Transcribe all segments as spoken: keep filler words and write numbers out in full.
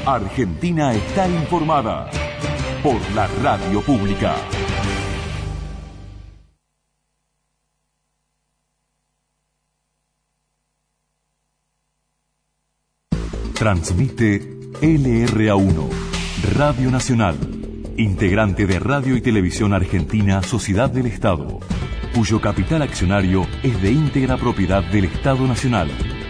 Argentina está informada por la radio pública. Transmite L R A uno, Radio Nacional, integrante de Radio y Televisión Argentina, Sociedad del Estado, cuyo capital accionario es de íntegra propiedad del Estado Nacional.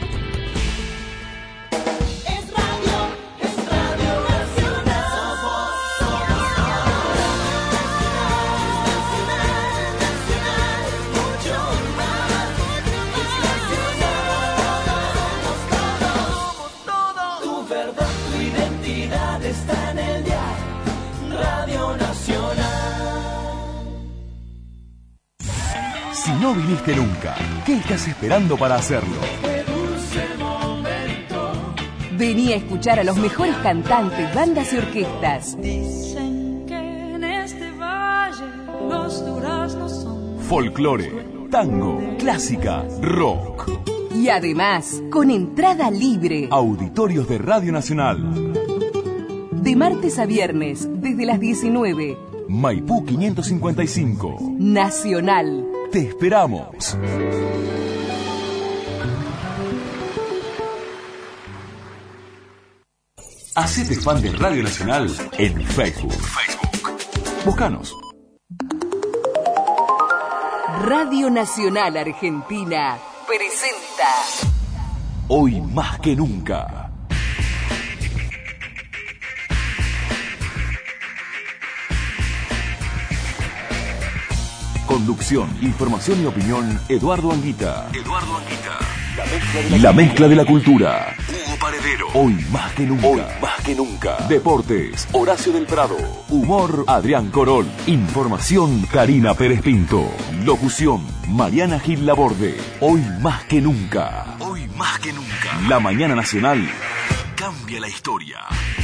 Si no viniste nunca, ¿qué estás esperando para hacerlo? Vení a escuchar a los mejores cantantes, bandas y orquestas. Dicen que en este valle los duraznos son Folclore, tango, clásica, rock. Y además, con entrada libre. Auditorios de Radio Nacional. De martes a viernes, desde las diecinueve. Maipú quinientos cincuenta y cinco. Nacional. Te esperamos. Hacete fan de Radio Nacional en Facebook. Facebook. Búscanos. Radio Nacional Argentina presenta Hoy más que nunca. Conducción, información y opinión, Eduardo Anguita. Eduardo Anguita. La mezcla de la, la, mezcla de la cultura. Hugo Paredero. Hoy más que nunca. Hoy más que nunca. Deportes, Horacio del Prado. Humor, Adrián Corol. Información, Karina Pérez Pinto. Locución, Mariana Gil Laborde. Hoy más que nunca. Hoy más que nunca. La mañana nacional cambia la historia.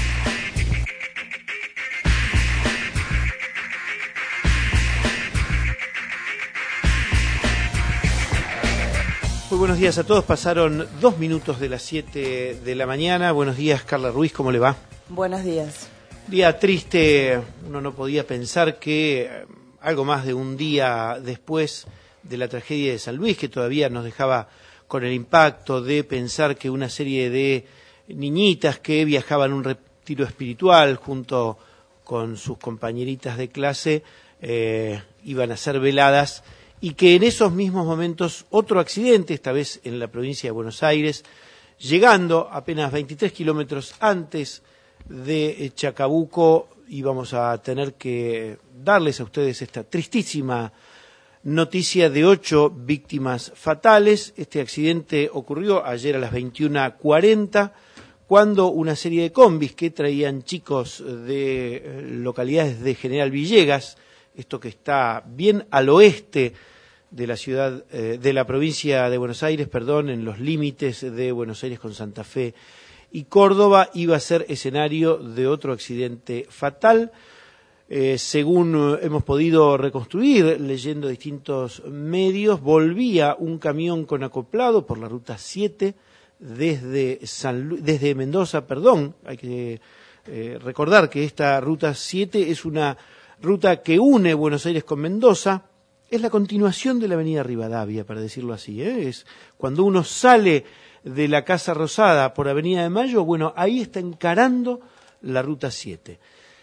Muy buenos días a todos, pasaron dos minutos de las siete de la mañana. Buenos días, Carla Ruiz, ¿cómo le va? Buenos días. Día triste, uno no podía pensar que eh, algo más de un día después de la tragedia de San Luis, que todavía nos dejaba con el impacto de pensar que una serie de niñitas que viajaban un retiro espiritual junto con sus compañeritas de clase eh, iban a ser veladas, y que en esos mismos momentos otro accidente, esta vez en la provincia de Buenos Aires, llegando apenas veintitrés kilómetros antes de Chacabuco, íbamos a tener que darles a ustedes esta tristísima noticia de ocho víctimas fatales. Este accidente ocurrió ayer a las veintiuna cuarenta, cuando una serie de combis que traían chicos de localidades de General Villegas, esto que está bien al oeste de la ciudad, eh, de la provincia de Buenos Aires, perdón, en los límites de Buenos Aires con Santa Fe y Córdoba, iba a ser escenario de otro accidente fatal. Eh, según hemos podido reconstruir, leyendo distintos medios, volvía un camión con acoplado por la ruta siete desde San Lu- desde Mendoza, perdón, hay que eh, recordar que esta ruta siete es una ruta que une Buenos Aires con Mendoza. Es la continuación de la avenida Rivadavia, para decirlo así, ¿eh? Es cuando uno sale de la Casa Rosada por Avenida de Mayo, bueno, ahí está encarando la ruta siete.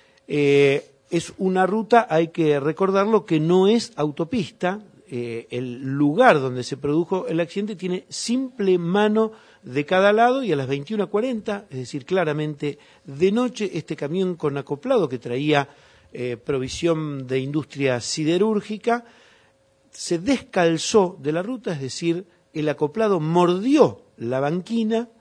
Eh, es una ruta, hay que recordarlo, que no es autopista. Eh, el lugar donde se produjo el accidente tiene simple mano de cada lado, y a las veintiuna cuarenta, es decir, claramente de noche, este camión con acoplado que traía eh, provisión de industria siderúrgica se descalzó de la ruta, es decir, el acoplado mordió la banquina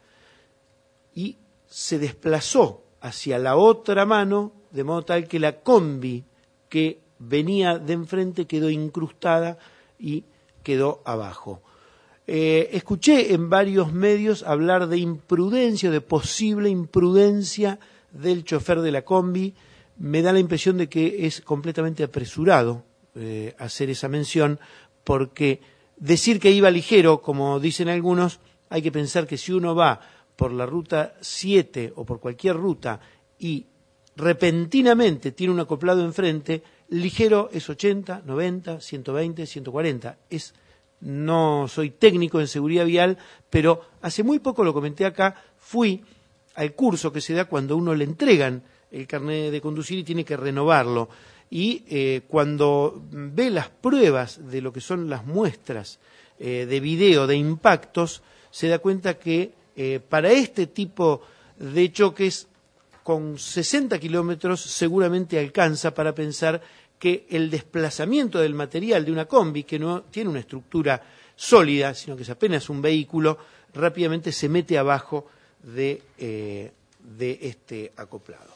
y se desplazó hacia la otra mano, de modo tal que la combi que venía de enfrente quedó incrustada y quedó abajo. Eh, escuché en varios medios hablar de imprudencia, de posible imprudencia del chofer de la combi. Me da la impresión de que es completamente apresurado Eh, hacer esa mención, porque decir que iba ligero, como dicen algunos, hay que pensar que si uno va por la ruta siete o por cualquier ruta y repentinamente tiene un acoplado enfrente, ligero es ochenta, noventa, ciento veinte, ciento cuarenta. Es, no soy técnico en seguridad vial, pero hace muy poco, lo comenté acá, fui al curso que se da cuando uno le entregan el carnet de conducir y tiene que renovarlo. Y eh, cuando ve las pruebas de lo que son las muestras eh, de video, de impactos, se da cuenta que eh, para este tipo de choques, con sesenta kilómetros seguramente alcanza para pensar que el desplazamiento del material de una combi, que no tiene una estructura sólida, sino que es apenas un vehículo, rápidamente se mete abajo de, eh, de este acoplado.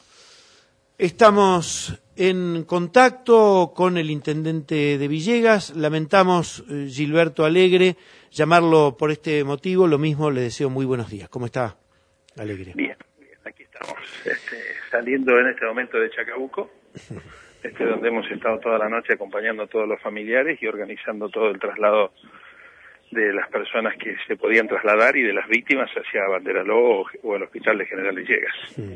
Estamos en contacto con el intendente de Villegas. Lamentamos, eh, Gilberto Alegre, llamarlo por este motivo. Lo mismo, le deseo muy buenos días. ¿Cómo está, Alegre? Bien, bien, aquí estamos, este, saliendo en este momento de Chacabuco, este, donde hemos estado toda la noche acompañando a todos los familiares y organizando todo el traslado de las personas que se podían trasladar y de las víctimas hacia Banderaló o, o el Hospital de General Villegas. Sí.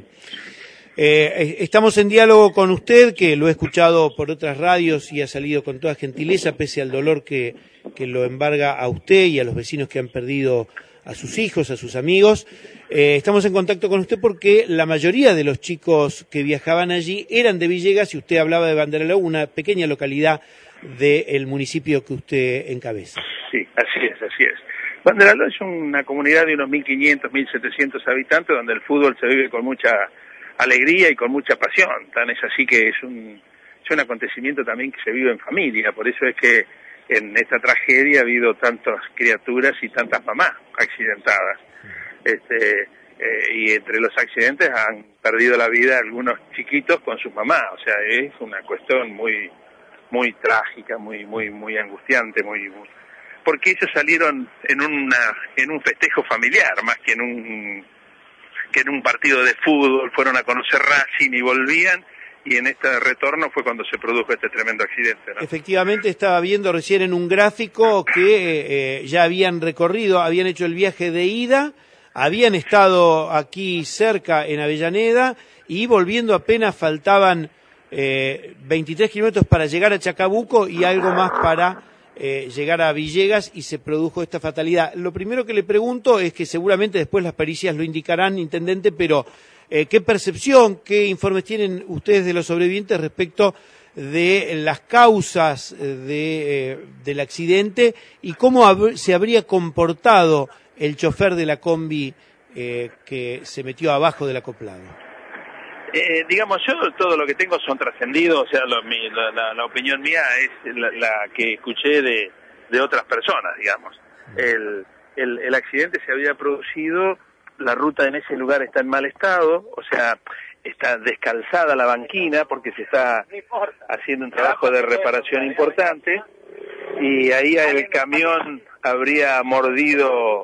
Eh, estamos en diálogo con usted, que lo he escuchado por otras radios y ha salido con toda gentileza, pese al dolor que, que lo embarga a usted y a los vecinos que han perdido a sus hijos, a sus amigos. Eh, estamos en contacto con usted porque la mayoría de los chicos que viajaban allí eran de Villegas y usted hablaba de Banderaló, una pequeña localidad del municipio que usted encabeza. Sí, así es, así es. Banderaló es una comunidad de unos mil quinientos, mil setecientos habitantes donde el fútbol se vive con mucha alegría y con mucha pasión. Tan es así que es un, es un acontecimiento también que se vive en familia. Por eso es que en esta tragedia ha habido tantas criaturas y tantas mamás accidentadas. Este, eh, y entre los accidentes han perdido la vida algunos chiquitos con sus mamás. O sea, es una cuestión muy muy trágica, muy muy muy angustiante, muy, muy porque ellos salieron en una en un festejo familiar más que en un que en un partido de fútbol, fueron a conocer Racing y volvían, y en este retorno fue cuando se produjo este tremendo accidente, ¿no? Efectivamente, estaba viendo recién en un gráfico que eh, ya habían recorrido, habían hecho el viaje de ida, habían estado aquí cerca en Avellaneda, y volviendo apenas faltaban eh, veintitrés kilómetros para llegar a Chacabuco y algo más para Eh, llegar a Villegas, y se produjo esta fatalidad. Lo primero que le pregunto es que seguramente después las pericias lo indicarán, intendente, pero eh, ¿qué percepción, qué informes tienen ustedes de los sobrevivientes respecto de las causas de, eh, del accidente y cómo hab- se habría comportado el chofer de la combi eh, que se metió abajo del acoplado? Eh, digamos, yo todo lo que tengo son trascendidos, o sea, lo, mi, la, la, la opinión mía es la, la que escuché de, de otras personas, digamos. El, el, el accidente se había producido, la ruta en ese lugar está en mal estado, o sea, está descalzada la banquina porque se está haciendo un trabajo de reparación importante, y ahí el camión habría mordido,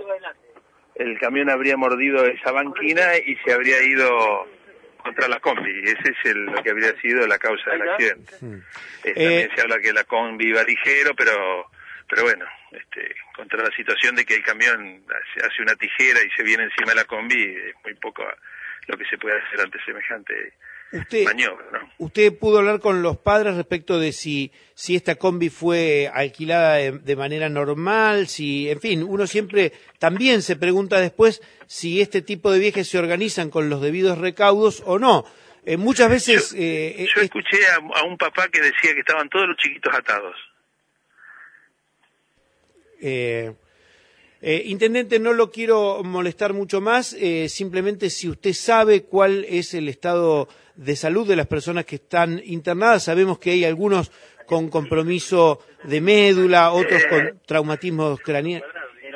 el camión habría mordido esa banquina y se habría ido contra la combi. Ese es el, lo que habría sido la causa del accidente. Sí. Eh, también eh, se habla que la combi iba ligero, pero pero bueno, este, contra la situación de que el camión hace una tijera y se viene encima de la combi, es muy poco lo que se puede hacer ante semejante usted, maniobra, ¿no? ¿Usted pudo hablar con los padres respecto de si si esta combi fue alquilada de, de manera normal? Si, en fin, uno siempre también se pregunta después si este tipo de viajes se organizan con los debidos recaudos o no. Eh, muchas veces... Yo, eh, yo escuché a, a un papá que decía que estaban todos los chiquitos atados. Eh... Eh, intendente, no lo quiero molestar mucho más, eh, simplemente si usted sabe cuál es el estado de salud de las personas que están internadas. Sabemos que hay algunos con compromiso de médula, otros con traumatismos craneales.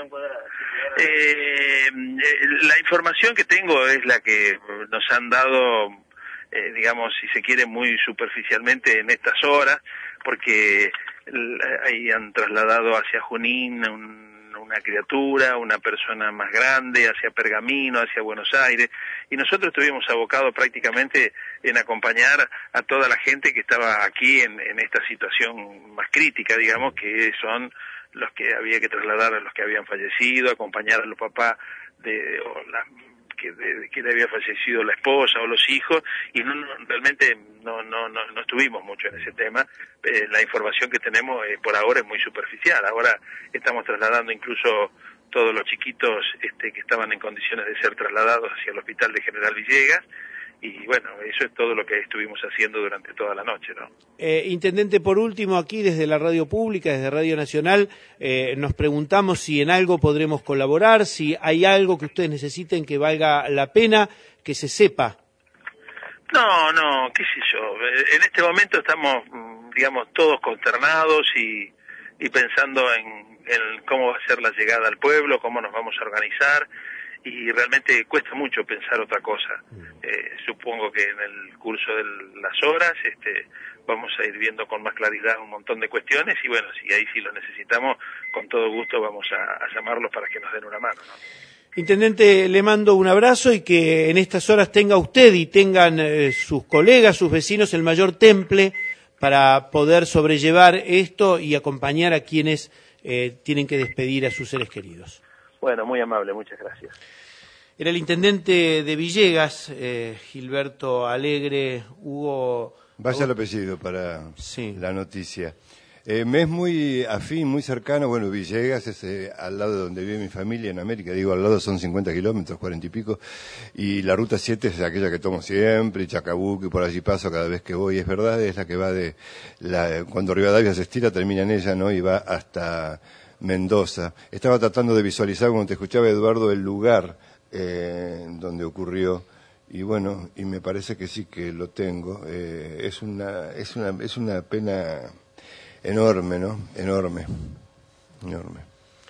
Eh, la información que tengo es la que nos han dado, eh, digamos, si se quiere, muy superficialmente en estas horas, porque ahí han trasladado hacia Junín un una criatura, una persona más grande, hacia Pergamino, hacia Buenos Aires, y nosotros estuvimos abocados prácticamente en acompañar a toda la gente que estaba aquí en, en esta situación más crítica, digamos, que son los que había que trasladar a los que habían fallecido, acompañar a los papás de o las que, de, de que le había fallecido la esposa o los hijos, y no, no realmente no, no, no, no estuvimos mucho en ese tema. Eh, la información que tenemos eh, por ahora es muy superficial. Ahora estamos trasladando incluso todos los chiquitos este, que estaban en condiciones de ser trasladados hacia el hospital de General Villegas, y bueno, eso es todo lo que estuvimos haciendo durante toda la noche, ¿no? Eh, Intendente, por último, aquí desde la Radio Pública, desde Radio Nacional, eh, nos preguntamos si en algo podremos colaborar, si hay algo que ustedes necesiten que valga la pena que se sepa. No, no, qué sé yo, en este momento estamos, digamos, todos consternados y, y pensando en, en cómo va a ser la llegada al pueblo, cómo nos vamos a organizar, y realmente cuesta mucho pensar otra cosa. Eh, supongo que en el curso de las horas este, vamos a ir viendo con más claridad un montón de cuestiones, y bueno, si ahí sí lo necesitamos, con todo gusto vamos a, a llamarlos para que nos den una mano, ¿no? Intendente, le mando un abrazo y que en estas horas tenga usted y tengan eh, sus colegas, sus vecinos, el mayor temple para poder sobrellevar esto y acompañar a quienes eh, tienen que despedir a sus seres queridos. Bueno, muy amable, muchas gracias. Era el intendente de Villegas, eh, Gilberto Alegre. Hugo... Vaya el apellido para sí. la noticia. Eh, me es muy afín, muy cercano. Bueno, Villegas es eh, al lado de donde vive mi familia en América. Digo, al lado son cincuenta kilómetros, cuarenta y pico. Y la ruta siete es aquella que tomo siempre, y Chacabuco, y por allí paso cada vez que voy. Es verdad, es la que va de... la cuando Rivadavia se estira, termina en ella, ¿no? Y va hasta Mendoza. Estaba tratando de visualizar, cuando te escuchaba, Eduardo, el lugar eh, donde ocurrió. Y bueno, y me parece que sí que lo tengo. Eh, es una, es una, es una pena enorme, ¿no? Enorme, enorme.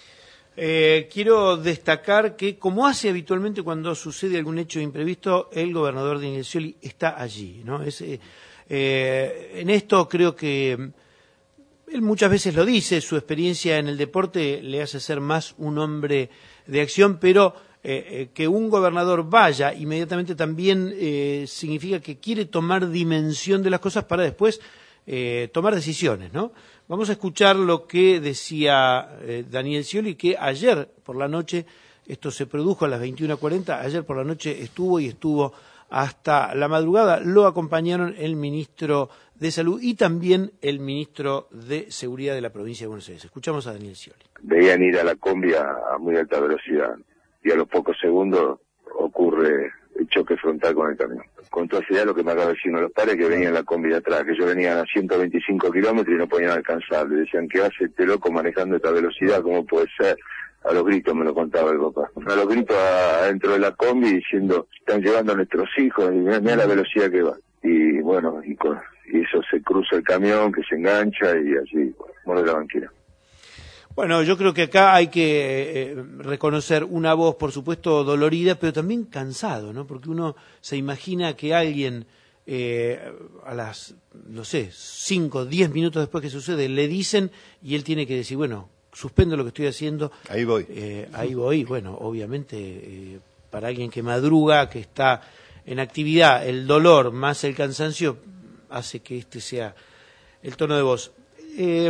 Eh, quiero destacar que, como hace habitualmente cuando sucede algún hecho imprevisto, el gobernador Daniel Scioli está allí, ¿no? Es, eh, eh, en esto creo que él muchas veces lo dice, su experiencia en el deporte le hace ser más un hombre de acción, pero eh, eh, que un gobernador vaya inmediatamente también eh, significa que quiere tomar dimensión de las cosas para después eh, tomar decisiones, ¿no? Vamos a escuchar lo que decía eh, Daniel Scioli, que ayer por la noche, esto se produjo a las veintiuna cuarenta, ayer por la noche estuvo y estuvo hasta la madrugada. Lo acompañaron el ministro de Salud y también el ministro de Seguridad de la provincia de Buenos Aires. Escuchamos a Daniel Scioli. Veían ir a la combi a, a muy alta velocidad y a los pocos segundos ocurre el choque frontal con el camión. Con toda seguridad lo que me acaba de decir uno de los padres, que venían en la combi de atrás, que ellos venían a ciento veinticinco kilómetros y no podían alcanzar. Le decían, ¿qué hace este loco manejando esta velocidad? ¿Cómo puede ser? A los gritos me lo contaba el papá. A los gritos adentro de la combi diciendo, están llevando a nuestros hijos, y mira la velocidad que va. Y bueno, y, con, y eso se cruza el camión, que se engancha y así muere la banquina. Bueno, yo creo que acá hay que eh, reconocer una voz, por supuesto, dolorida, pero también cansado, ¿no? Porque uno se imagina que alguien eh, a las, no sé, cinco, diez minutos después que sucede, le dicen y él tiene que decir, bueno, suspendo lo que estoy haciendo. Ahí voy. Eh, ahí voy. Bueno, obviamente, eh, para alguien que madruga, que está en actividad, el dolor más el cansancio hace que este sea el tono de voz. Eh,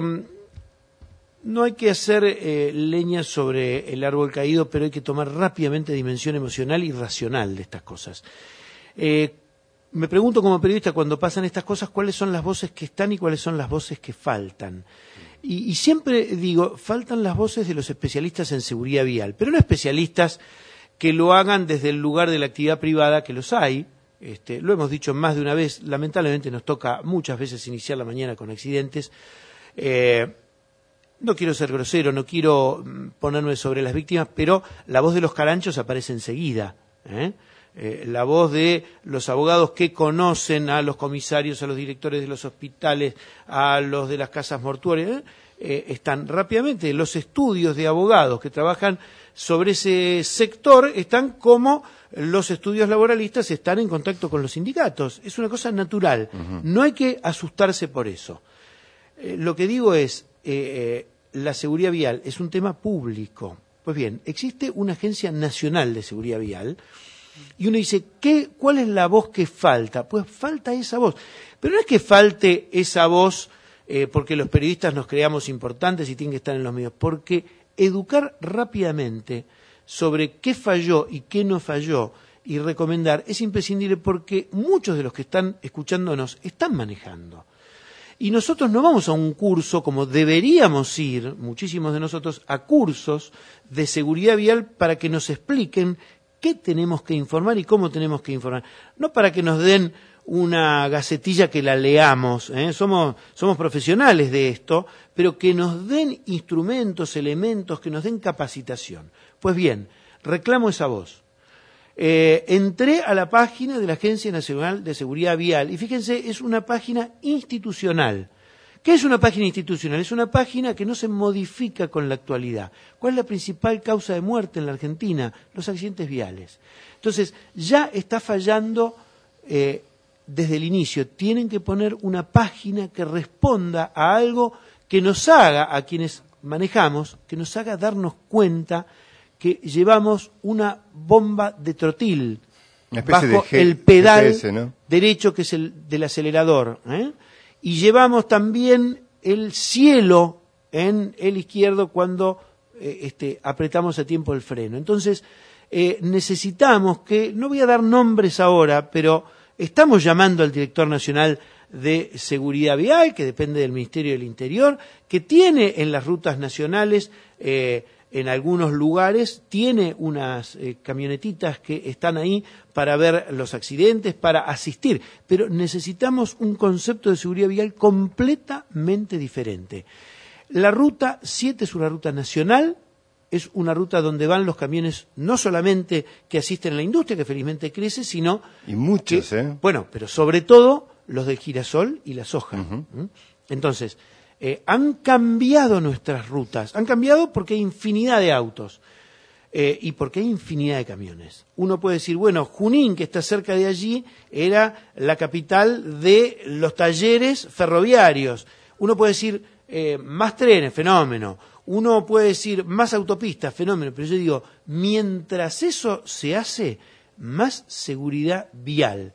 no hay que hacer eh, leña sobre el árbol caído, pero hay que tomar rápidamente dimensión emocional y racional de estas cosas. Eh, me pregunto como periodista, cuando pasan estas cosas, cuáles son las voces que están y cuáles son las voces que faltan. Y, y siempre digo, faltan las voces de los especialistas en seguridad vial, pero no especialistas que lo hagan desde el lugar de la actividad privada, que los hay, este, lo hemos dicho más de una vez, lamentablemente nos toca muchas veces iniciar la mañana con accidentes. Eh, no quiero ser grosero, no quiero ponerme sobre las víctimas, pero la voz de los caranchos aparece enseguida, ¿eh? Eh, la voz de los abogados que conocen a los comisarios, a los directores de los hospitales, a los de las casas mortuorias, ¿eh? Eh, están rápidamente. Los estudios de abogados que trabajan sobre ese sector están como los estudios laboralistas están en contacto con los sindicatos. Es una cosa natural. Uh-huh. No hay que asustarse por eso. Eh, lo que digo es, eh, eh, la seguridad vial es un tema público. Pues bien, existe una agencia nacional de seguridad vial y uno dice, ¿qué, ¿cuál es la voz que falta? Pues falta esa voz. Pero no es que falte esa voz eh, porque los periodistas nos creamos importantes y tienen que estar en los medios, porque educar rápidamente sobre qué falló y qué no falló y recomendar es imprescindible porque muchos de los que están escuchándonos están manejando. Y nosotros no vamos a un curso como deberíamos ir, muchísimos de nosotros, a cursos de seguridad vial para que nos expliquen qué tenemos que informar y cómo tenemos que informar. No para que nos den una gacetilla que la leamos, ¿eh? somos, somos profesionales de esto, pero que nos den instrumentos, elementos, que nos den capacitación. Pues bien, reclamo esa voz. Eh, entré a la página de la Agencia Nacional de Seguridad Vial y fíjense, es una página institucional. ¿Qué es una página institucional? Es una página que no se modifica con la actualidad. ¿Cuál es la principal causa de muerte en la Argentina? Los accidentes viales. Entonces, ya está fallando eh, desde el inicio. Tienen que poner una página que responda a algo que nos haga, a quienes manejamos, que nos haga darnos cuenta que llevamos una bomba de trotil bajo de G, el pedal G P S, ¿no? derecho, que es el del acelerador, ¿eh? Y llevamos también el cielo en el izquierdo cuando eh, este, apretamos a tiempo el freno. Entonces, eh, necesitamos que, no voy a dar nombres ahora, pero estamos llamando al director nacional de seguridad vial, que depende del Ministerio del Interior, que tiene en las rutas nacionales eh, en algunos lugares, tiene unas eh, camionetitas que están ahí para ver los accidentes, para asistir, pero necesitamos un concepto de seguridad vial completamente diferente. La ruta siete es una ruta nacional, es una ruta donde van los camiones no solamente que asisten a la industria, que felizmente crece, sino... Y muchos, que, ¿eh? Bueno, pero sobre todo los del girasol y la soja. Uh-huh. Entonces... Eh, han cambiado nuestras rutas, han cambiado porque hay infinidad de autos eh, y porque hay infinidad de camiones. Uno puede decir, bueno, Junín, que está cerca de allí, era la capital de los talleres ferroviarios. Uno puede decir, eh, más trenes, fenómeno. Uno puede decir, más autopistas, fenómeno. Pero yo digo, mientras eso se hace, más seguridad vial.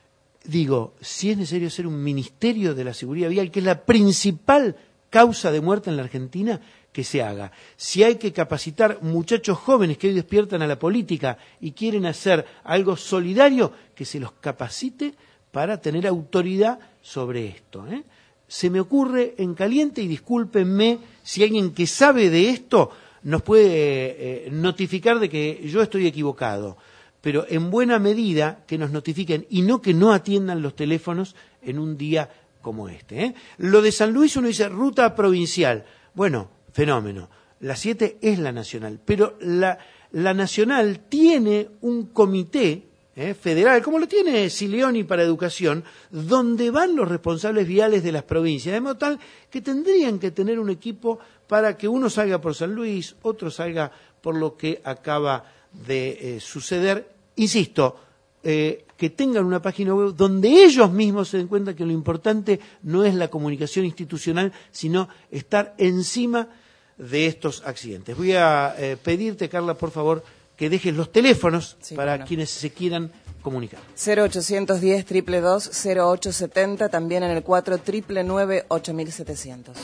Digo, si es necesario hacer un ministerio de la seguridad vial, que es la principal causa de muerte en la Argentina, que se haga. Si hay que capacitar muchachos jóvenes que hoy despiertan a la política y quieren hacer algo solidario, que se los capacite para tener autoridad sobre esto, ¿eh? Se me ocurre en caliente, y discúlpenme si alguien que sabe de esto nos puede eh, notificar de que yo estoy equivocado, pero en buena medida que nos notifiquen y no que no atiendan los teléfonos en un día como este, ¿eh? Lo de San Luis, uno dice ruta provincial. Bueno, fenómeno. La siete es la nacional, pero la, la nacional tiene un comité ¿eh? federal, como lo tiene Sileoni para educación, donde van los responsables viales de las provincias, de modo tal que tendrían que tener un equipo para que uno salga por San Luis, otro salga por lo que acaba de eh, suceder. Insisto, eh, que tengan una página web donde ellos mismos se den cuenta que lo importante no es la comunicación institucional, sino estar encima de estos accidentes. Voy a eh, pedirte, Carla, por favor, que dejes los teléfonos sí, para bueno. quienes se quieran comunicar. cero ochocientos diez, triple dos, cero ocho setenta, también en el cuatro nueve nueve, ocho mil setecientos.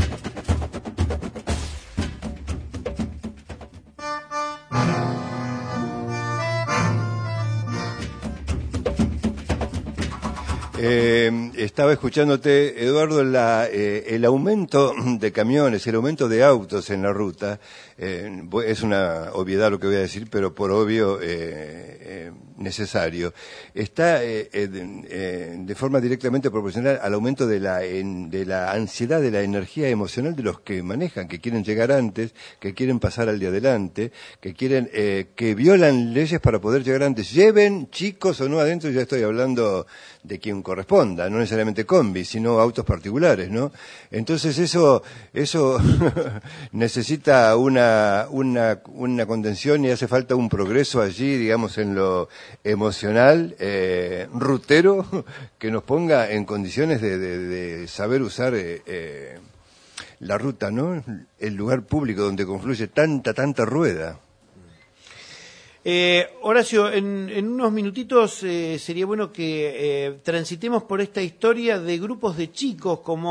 Eh, estaba escuchándote, Eduardo, la, eh, el aumento de camiones, el aumento de autos en la ruta, eh, es una obviedad lo que voy a decir, pero por obvio eh, eh, necesario, está eh, eh, de forma directamente proporcional al aumento de la, en, de la ansiedad, de la energía emocional de los que manejan, que quieren llegar antes, que quieren pasar al de adelante, que quieren, eh, que violan leyes para poder llegar antes. Lleven chicos o no adentro, ya estoy hablando de quien corresponda, no necesariamente combi, sino autos particulares, ¿no? Entonces eso, eso necesita una, una, una contención y hace falta un progreso allí, digamos, en lo emocional, eh, rutero, que nos ponga en condiciones de, de, de saber usar eh, eh, la ruta, ¿no? El lugar público donde confluye tanta, tanta rueda. Eh, Horacio, en, en unos minutitos eh, sería bueno que eh, transitemos por esta historia de grupos de chicos como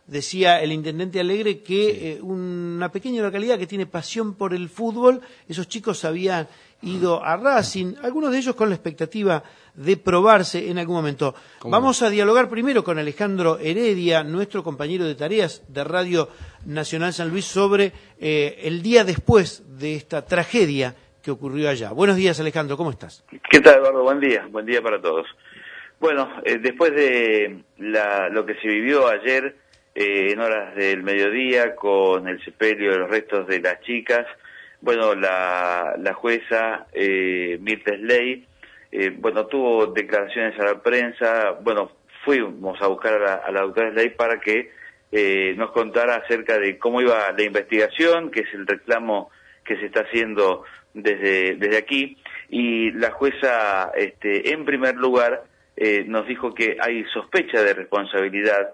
decía el intendente Alegre que sí. eh, una pequeña localidad que tiene pasión por el fútbol, esos chicos habían ido a Racing, algunos de ellos con la expectativa de probarse en algún momento. Vamos a dialogar primero con Alejandro Heredia, nuestro compañero de tareas de Radio Nacional San Luis, sobre eh, el día después de esta tragedia que ocurrió allá. Buenos días, Alejandro, ¿cómo estás? ¿Qué tal, Eduardo? Buen día, buen día para todos. Bueno, eh, después de la, lo que se vivió ayer eh, en horas del mediodía con el sepelio de los restos de las chicas, bueno, la, la jueza eh, Mirta Slay, eh, bueno, tuvo declaraciones a la prensa. Bueno, fuimos a buscar a la, a la doctora Slay para que eh, nos contara acerca de cómo iba la investigación, que es el reclamo que se está haciendo desde, desde aquí, y la jueza, este, en primer lugar, eh, nos dijo que hay sospecha de responsabilidad.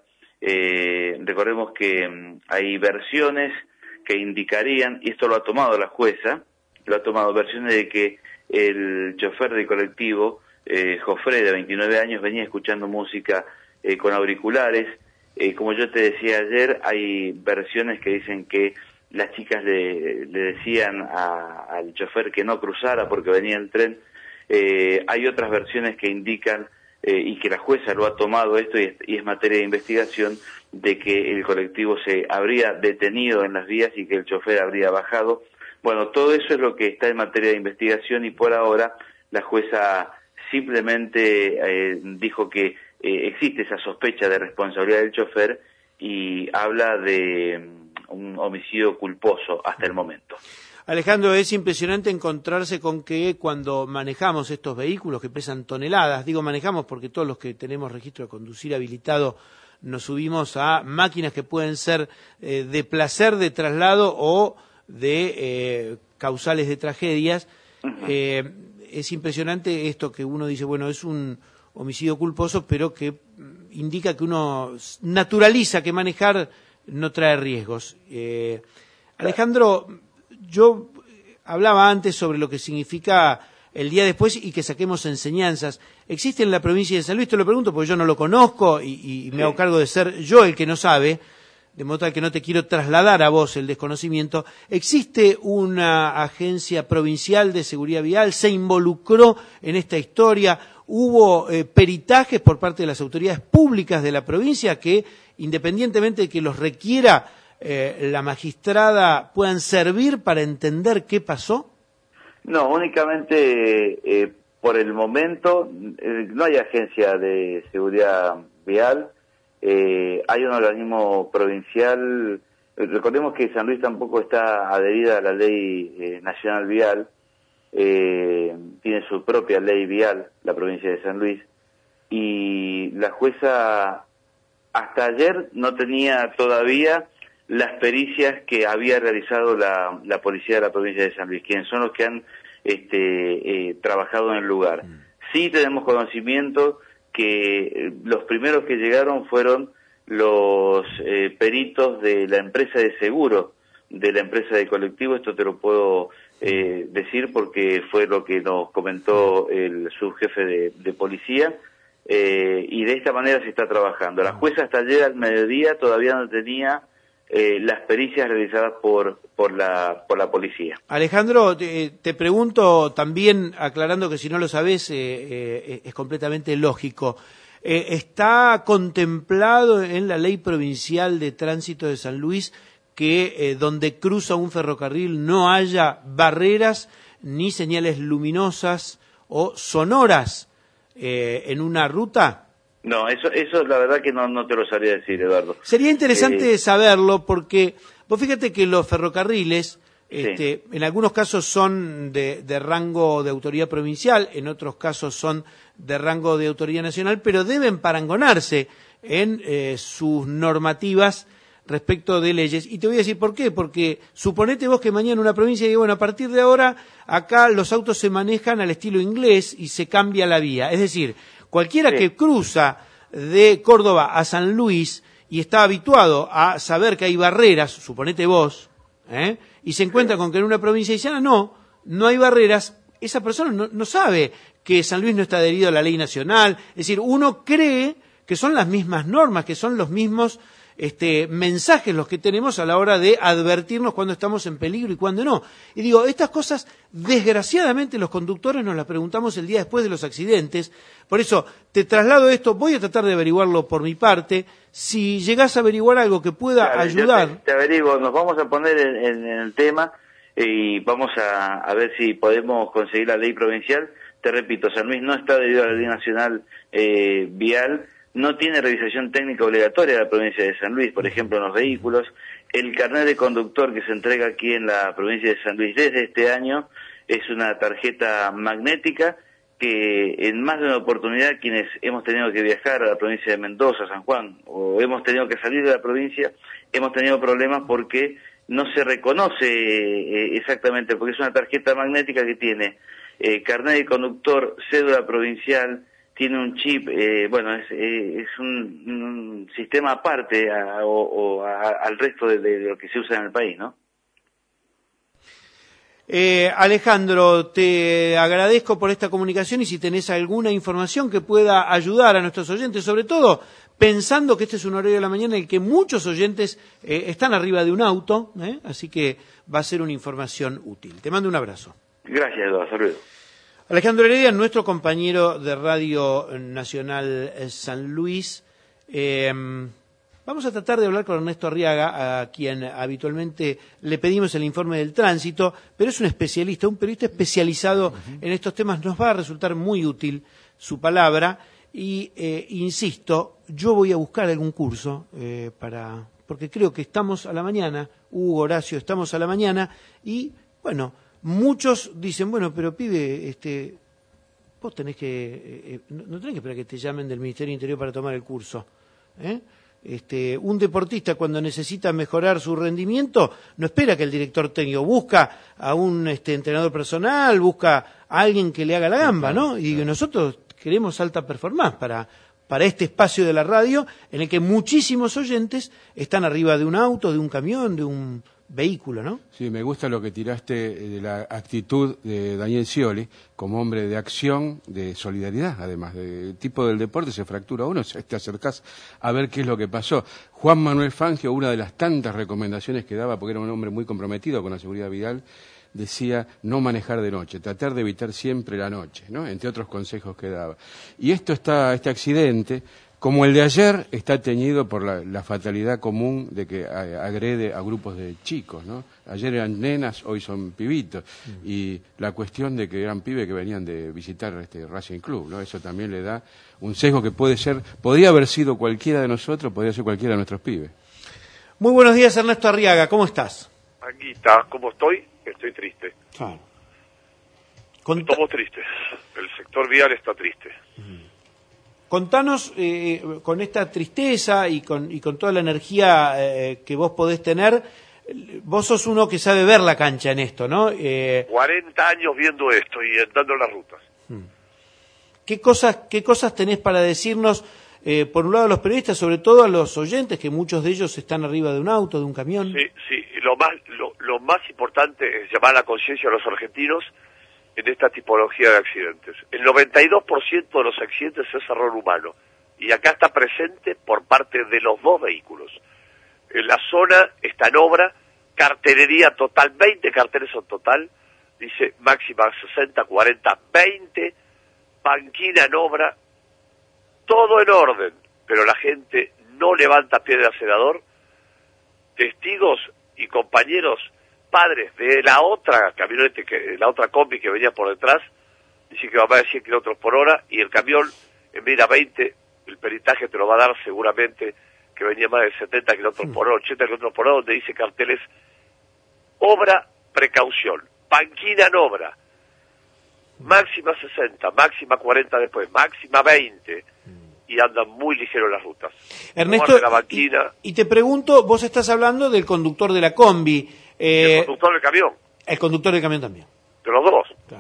Eh, recordemos que um, hay versiones que indicarían, y esto lo ha tomado la jueza, lo ha tomado versiones de que el chofer del colectivo, eh, Jofre, de veintinueve años, venía escuchando música eh, con auriculares. Eh, como yo te decía ayer, hay versiones que dicen que las chicas le, le decían a, al chofer que no cruzara porque venía el tren. Eh, hay otras versiones que indican, eh, y que la jueza lo ha tomado esto, y es, y es materia de investigación, de que el colectivo se habría detenido en las vías y que el chofer habría bajado. Bueno, todo eso es lo que está en materia de investigación, y por ahora la jueza simplemente eh, dijo que eh, existe esa sospecha de responsabilidad del chofer y habla de un homicidio culposo hasta el momento. Alejandro, es impresionante encontrarse con que cuando manejamos estos vehículos que pesan toneladas, digo manejamos porque todos los que tenemos registro de conducir habilitado nos subimos a máquinas que pueden ser eh, de placer de traslado o de eh, causales de tragedias. Uh-huh. Eh, es impresionante esto que uno dice, bueno, es un homicidio culposo, pero que indica que uno naturaliza que manejar no trae riesgos. Eh, Alejandro, yo hablaba antes sobre lo que significa el día después y que saquemos enseñanzas. ¿Existe en la provincia de San Luis? Te lo pregunto porque yo no lo conozco y, y me hago cargo de ser yo el que no sabe, de modo tal que no te quiero trasladar a vos el desconocimiento. ¿Existe una agencia provincial de seguridad vial? ¿Se involucró en esta historia? ¿Hubo eh, peritajes por parte de las autoridades públicas de la provincia que, independientemente de que los requiera eh, la magistrada, puedan servir para entender qué pasó? No, únicamente eh, por el momento eh, no hay agencia de seguridad vial, eh, hay un organismo provincial. Recordemos que San Luis tampoco está adherida a la ley eh, nacional vial, eh, tiene su propia ley vial, la provincia de San Luis, y la jueza hasta ayer no tenía todavía las pericias que había realizado la, la policía de la provincia de San Luis, quienes son los que han este, eh, trabajado en el lugar. Sí tenemos conocimiento que eh, los primeros que llegaron fueron los eh, peritos de la empresa de seguro, de la empresa de colectivo. Esto te lo puedo eh, decir porque fue lo que nos comentó el subjefe de, de policía, eh, y de esta manera se está trabajando. La jueza hasta ayer al mediodía todavía no tenía Eh, las pericias realizadas por por la por la policía. Alejandro, te, te pregunto también, aclarando que si no lo sabés, eh, eh, es completamente lógico. Eh, ¿Está contemplado en la ley provincial de tránsito de San Luis que eh, donde cruza un ferrocarril no haya barreras ni señales luminosas o sonoras eh, en una ruta? No, eso, eso la verdad que no, no te lo sabría decir, Eduardo. Sería interesante eh... saberlo porque vos fíjate que los ferrocarriles, sí. este, en algunos casos son de, de rango de autoridad provincial, en otros casos son de rango de autoridad nacional, pero deben parangonarse en eh, sus normativas respecto de leyes. Y te voy a decir por qué, porque suponete vos que mañana una provincia diga, bueno, a partir de ahora acá los autos se manejan al estilo inglés y se cambia la vía. Es decir, cualquiera sí. que cruza de Córdoba a San Luis y está habituado a saber que hay barreras, suponete vos, ¿eh? y se encuentra sí. con que en una provincia dice, ah, no, no hay barreras, esa persona no, no sabe que San Luis no está adherido a la ley nacional. Es decir, uno cree que son las mismas normas, que son los mismos este, mensajes los que tenemos a la hora de advertirnos cuando estamos en peligro y cuando no. Y digo, estas cosas, desgraciadamente, los conductores nos las preguntamos el día después de los accidentes. Por eso, te traslado esto, voy a tratar de averiguarlo por mi parte. Si llegás a averiguar algo que pueda Claro, ayudar... Te, te averiguo, nos vamos a poner en, en, en el tema y vamos a, a ver si podemos conseguir la ley provincial. Te repito, San Luis no está adherido a la ley nacional eh, vial, no tiene revisación técnica obligatoria de la provincia de San Luis, por ejemplo, en los vehículos. El carnet de conductor que se entrega aquí en la provincia de San Luis desde este año es una tarjeta magnética que en más de una oportunidad quienes hemos tenido que viajar a la provincia de Mendoza, San Juan, o hemos tenido que salir de la provincia, hemos tenido problemas porque no se reconoce eh, exactamente, porque es una tarjeta magnética que tiene eh, carnet de conductor, cédula provincial, tiene un chip, eh, bueno, es, eh, es un, un sistema aparte a, o, o a, al resto de, de lo que se usa en el país, ¿no? Eh, Alejandro, te agradezco por esta comunicación y si tenés alguna información que pueda ayudar a nuestros oyentes, sobre todo pensando que este es un horario de la mañana en el que muchos oyentes eh, están arriba de un auto, ¿eh? Así que va a ser una información útil. Te mando un abrazo. Gracias, Eduardo. Saludos. Alejandro Heredia, nuestro compañero de Radio Nacional San Luis. Eh, vamos a tratar de hablar con Ernesto Arriaga, a quien habitualmente le pedimos el informe del tránsito, pero es un especialista, un periodista especializado uh-huh. en estos temas. Nos va a resultar muy útil su palabra y, eh, insisto, yo voy a buscar algún curso eh, para, porque creo que estamos a la mañana, Hugo, Horacio, estamos a la mañana y, bueno, muchos dicen, bueno, pero pibe, este, vos tenés que, eh, no tenés que esperar que te llamen del Ministerio del Interior para tomar el curso. ¿eh? Este, un deportista cuando necesita mejorar su rendimiento no espera que el director técnico, busca a un este, entrenador personal, busca a alguien que le haga la gamba, ¿no? Y nosotros queremos alta performance para, para este espacio de la radio en el que muchísimos oyentes están arriba de un auto, de un camión, de un vehículo, ¿no? Sí, me gusta lo que tiraste de la actitud de Daniel Scioli como hombre de acción, de solidaridad, además, del tipo del deporte se fractura uno, te acercás a ver qué es lo que pasó. Juan Manuel Fangio, una de las tantas recomendaciones que daba, porque era un hombre muy comprometido con la seguridad vial, decía no manejar de noche, tratar de evitar siempre la noche, ¿no? Entre otros consejos que daba. Y esto está, este accidente, como el de ayer, está teñido por la, la fatalidad común de que a, agrede a grupos de chicos, ¿no? Ayer eran nenas, hoy son pibitos. Mm. Y la cuestión de que eran pibes que venían de visitar este Racing Club, ¿no? Eso también le da un sesgo que puede ser, podría haber sido cualquiera de nosotros, podría ser cualquiera de nuestros pibes. Muy buenos días, Ernesto Arriaga, ¿cómo estás? Aquí está, ¿cómo estoy? Estoy triste. Claro. Cont- Estamos tristes. El sector vial está triste. Mm. Contanos, eh, con esta tristeza y con, y con toda la energía eh, que vos podés tener, vos sos uno que sabe ver la cancha en esto, ¿no? Eh, cuarenta años viendo esto y andando las rutas. ¿Qué cosas, qué cosas tenés para decirnos, eh, por un lado a los periodistas, sobre todo a los oyentes, que muchos de ellos están arriba de un auto, de un camión? Sí, sí, lo más, lo, lo más importante es llamar a la conciencia a los argentinos en esta tipología de accidentes. El noventa y dos por ciento de los accidentes es error humano, y acá está presente por parte de los dos vehículos. En la zona está en obra, cartelería total, veinte carteles en total, dice máxima sesenta, cuarenta, veinte, banquina en obra, todo en orden, pero la gente no levanta pie del acelerador. Testigos y compañeros, padres de la otra camioneta, que la otra combi que venía por detrás, dice que va a más de cien kilómetros por hora y el camión, en vez de ir a veinte, el peritaje te lo va a dar seguramente que venía más de setenta kilómetros por hora, ochenta kilómetros por hora, donde dice carteles, obra, precaución, banquina en obra, máxima sesenta, máxima cuarenta después, máxima veinte, y andan muy ligeros las rutas. Ernesto, la banquina, y, y te pregunto, vos estás hablando del conductor de la combi. Eh, el conductor del camión. El conductor del camión también. De los dos. Claro.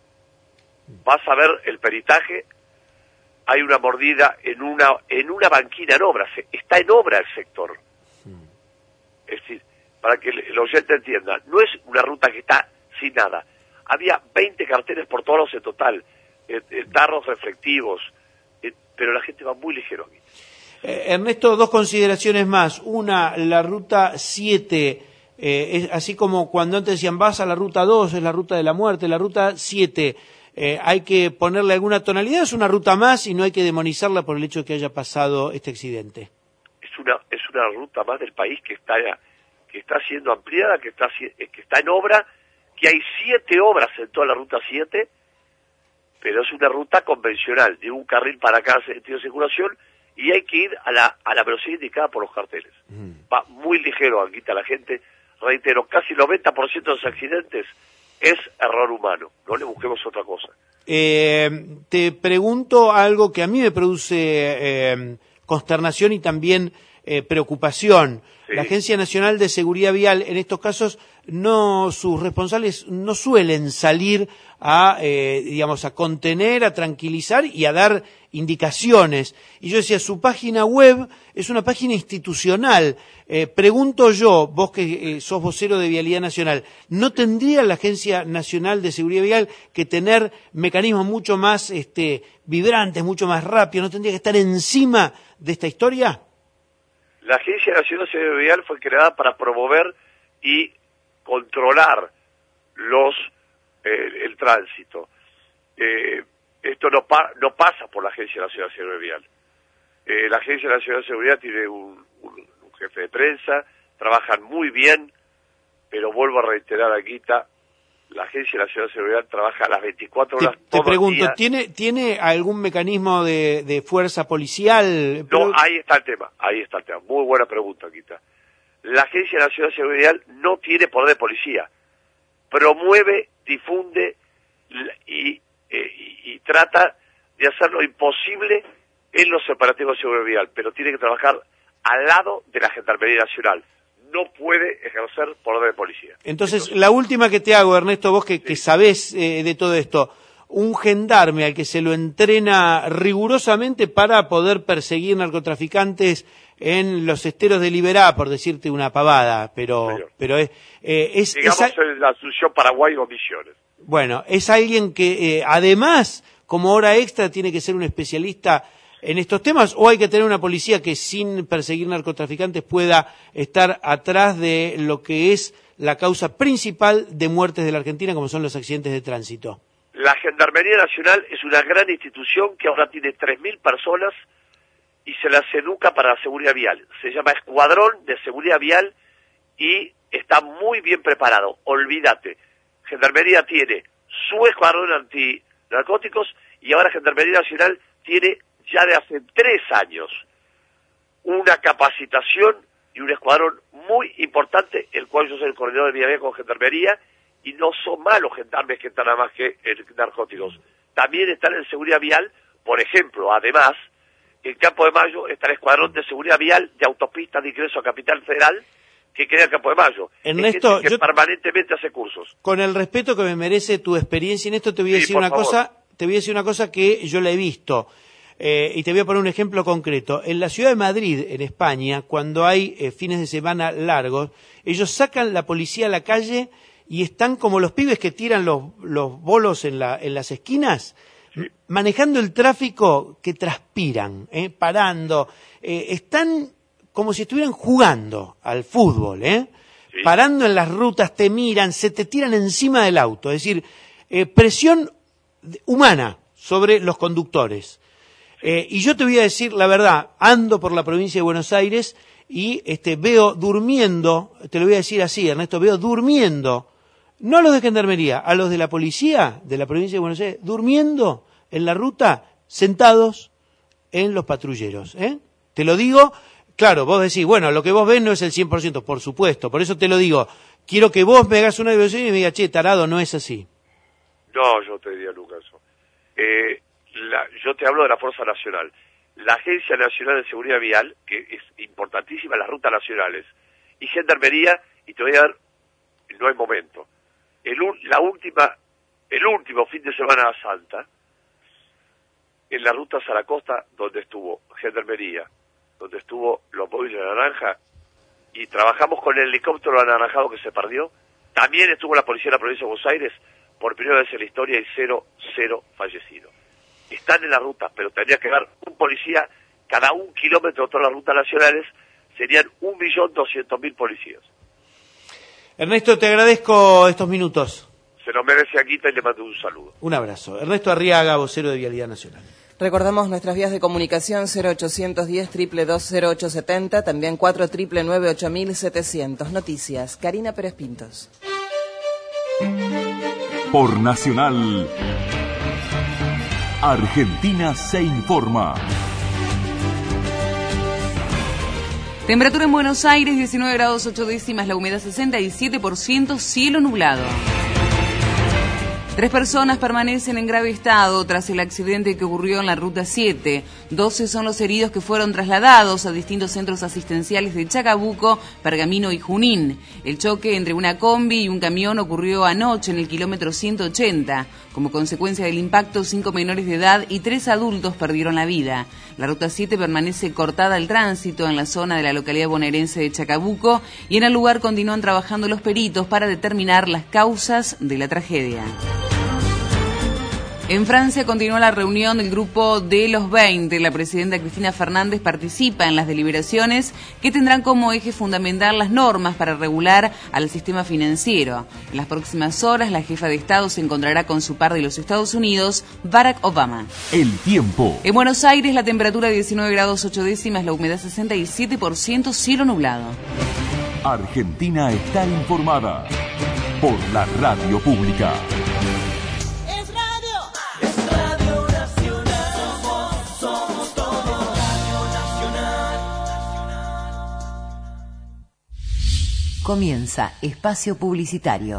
Vas a ver el peritaje, hay una mordida en una en una banquina en obra, está en obra el sector. Hmm. Es decir, para que el oyente entienda, no es una ruta que está sin nada. Había veinte carteles por todos en total, eh, eh, tarros reflectivos, eh, pero la gente va muy ligero aquí. Eh, Ernesto, dos consideraciones más. Una, la ruta siete, eh, es así como cuando antes decían vas a la ruta dos, es la ruta de la muerte, la ruta siete, eh, hay que ponerle alguna tonalidad, es una ruta más y no hay que demonizarla por el hecho de que haya pasado este accidente. Es una, es una ruta más del país que está, que está siendo ampliada, que está, que está en obra, que hay siete obras en toda la ruta siete, pero es una ruta convencional, de un carril para cada sentido de circulación, y hay que ir a la, a la velocidad indicada por los carteles. Mm. Va muy ligero, Anguita, la gente, reitero, casi el noventa por ciento de los accidentes es error humano, no le busquemos otra cosa. Eh, te pregunto algo que a mí me produce eh, consternación y también eh, preocupación. Sí. La Agencia Nacional de Seguridad Vial, en estos casos, no, sus responsables no suelen salir a, eh, digamos, a contener, a tranquilizar y a dar indicaciones. Y yo decía, su página web es una página institucional. Eh, pregunto yo, vos que eh, sos vocero de Vialidad Nacional, ¿no tendría la Agencia Nacional de Seguridad Vial que tener mecanismos mucho más este, vibrantes, mucho más rápidos? ¿No tendría que estar encima de esta historia? La Agencia Nacional de Seguridad Vial fue creada para promover y controlar los eh, el tránsito. Eh, esto no, pa no pasa por la Agencia Nacional de Seguridad Vial. Eh, la Agencia Nacional de Seguridad tiene un, un, un jefe de prensa, trabajan muy bien, pero vuelvo a reiterar, Anguita, la Agencia Nacional de Seguridad trabaja a las veinticuatro horas. Te, te pregunto, ¿tiene ¿tiene algún mecanismo de, de fuerza policial? No, ahí está el tema, ahí está el tema. Muy buena pregunta, Anguita. La Agencia Nacional de Seguridad no tiene poder de policía. Promueve, difunde y, eh, y, y trata de hacer lo imposible en los operativos de seguridad vial, pero tiene que trabajar al lado de la Gendarmería Nacional. No puede ejercer poder de policía. Entonces, Entonces la última que te hago, Ernesto, vos que, sí. que sabés eh, de todo esto, un gendarme al que se lo entrena rigurosamente para poder perseguir narcotraficantes en los esteros de Liberá, por decirte una pavada, pero Señor. pero es... Eh, es Digamos es, en la Asunción Paraguay o Misiones. Bueno, es alguien que eh, además, como hora extra, tiene que ser un especialista en estos temas, o hay que tener una policía que sin perseguir narcotraficantes pueda estar atrás de lo que es la causa principal de muertes de la Argentina, como son los accidentes de tránsito. La Gendarmería Nacional es una gran institución que ahora tiene tres mil personas y se las educa para la seguridad vial. Se llama Escuadrón de Seguridad Vial y está muy bien preparado. Olvídate, Gendarmería tiene su escuadrón antinarcóticos y ahora Gendarmería Nacional tiene ya de hace tres años una capacitación y un escuadrón muy importante, el cual yo soy el coordinador de Vialidad con Gendarmería, y no son malos gendarmes que están nada más que en narcóticos. También están en seguridad vial, por ejemplo, además, en Campo de Mayo está el Escuadrón de Seguridad Vial de Autopistas de Ingreso a Capital Federal, que queda en Campo de Mayo. Ernesto, que yo, permanentemente hace cursos. Con el respeto que me merece tu experiencia en esto, te voy a sí, decir una favor. cosa, te voy a decir una cosa que yo la he visto. Eh, y te voy a poner un ejemplo concreto. En la ciudad de Madrid, en España, cuando hay eh, fines de semana largos, ellos sacan la policía a la calle y están como los pibes que tiran los, los bolos en, la, en las esquinas, sí. manejando el tráfico que transpiran, eh, parando. Eh, están como si estuvieran jugando al fútbol, ¿eh? Sí. Parando en las rutas, te miran, se te tiran encima del auto. Es decir, eh, presión humana sobre los conductores. Eh, y yo te voy a decir la verdad, ando por la provincia de Buenos Aires y este, veo durmiendo, te lo voy a decir así, Ernesto, veo durmiendo, no a los de Gendarmería, a los de la policía de la provincia de Buenos Aires, durmiendo en la ruta, sentados en los patrulleros. ¿eh? Te lo digo, claro, vos decís, bueno, lo que vos ves no es el cien por ciento, por supuesto, por eso te lo digo, quiero que vos me hagas una evaluación y me digas, che, tarado, no es así. No, yo te diría nunca eso. Eh... La, yo te hablo de la Fuerza Nacional. La Agencia Nacional de Seguridad Vial, que es importantísima en las rutas nacionales, y Gendarmería, y te voy a dar, no hay momento, el, la última, el último fin de Semana Santa, en la ruta a la costa, donde estuvo Gendarmería, donde estuvo los móviles de Naranja, y trabajamos con el helicóptero anaranjado que se perdió, también estuvo la Policía de la Provincia de Buenos Aires, por primera vez en la historia, y cero, cero fallecidos. Están en la ruta, pero tendría que haber un policía cada un kilómetro de todas las rutas nacionales serían un millón doscientos mil policías. Ernesto, te agradezco estos minutos. Se lo merece Anguita y le mando un saludo. Un abrazo. Ernesto Arriaga, vocero de Vialidad Nacional. Recordamos nuestras vías de comunicación cero ochocientos diez, dos dos dos, cero ocho setenta, también cuatro nueve nueve, ocho mil setecientos. Noticias, Karina Pérez Pintos. Por Nacional, Argentina se informa. Temperatura en Buenos Aires, diecinueve grados ocho décimas, la humedad sesenta y siete por ciento, cielo nublado. Tres personas permanecen en grave estado tras el accidente que ocurrió en la Ruta siete. doce son los heridos que fueron trasladados a distintos centros asistenciales de Chacabuco, Pergamino y Junín. El choque entre una combi y un camión ocurrió anoche en el kilómetro ciento ochenta. Como consecuencia del impacto, cinco menores de edad y tres adultos perdieron la vida. La Ruta siete permanece cortada al tránsito en la zona de la localidad bonaerense de Chacabuco y en el lugar continúan trabajando los peritos para determinar las causas de la tragedia. En Francia continúa la reunión del Grupo de los veinte. La presidenta Cristina Fernández participa en las deliberaciones que tendrán como eje fundamental las normas para regular al sistema financiero. En las próximas horas, la jefa de Estado se encontrará con su par de los Estados Unidos, Barack Obama. El tiempo. En Buenos Aires, la temperatura diecinueve grados ocho décimas, la humedad sesenta y siete por ciento, cielo nublado. Argentina está informada por la radio pública. Comienza Espacio Publicitario.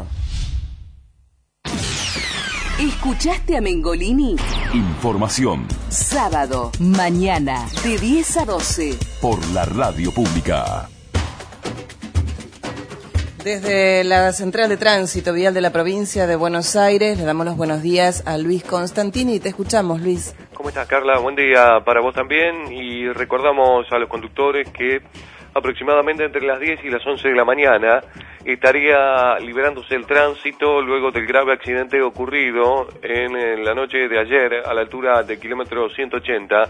¿Escuchaste a Mengolini? Información Sábado, mañana, de diez a doce. por la radio pública. Desde la Central de Tránsito Vial de la Provincia de Buenos Aires, le damos los buenos días a Luis Constantini. Te escuchamos, Luis. ¿Cómo estás, Carla? Buen día para vos también. Y recordamos a los conductores que aproximadamente entre las diez y las once de la mañana estaría liberándose el tránsito luego del grave accidente ocurrido en la noche de ayer a la altura del kilómetro ciento ochenta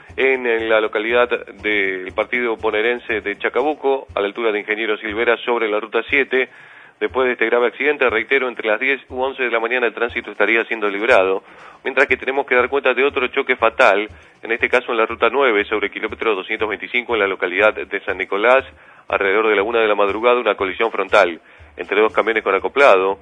en la localidad del partido bonaerense de Chacabuco, a la altura de Ingeniero Silvera sobre la Ruta siete. Después de este grave accidente, reitero, entre las diez u once de la mañana el tránsito estaría siendo liberado, mientras que tenemos que dar cuenta de otro choque fatal, en este caso en la Ruta nueve, sobre el kilómetro doscientos veinticinco en la localidad de San Nicolás, alrededor de la una de la madrugada, una colisión frontal entre dos camiones con acoplado,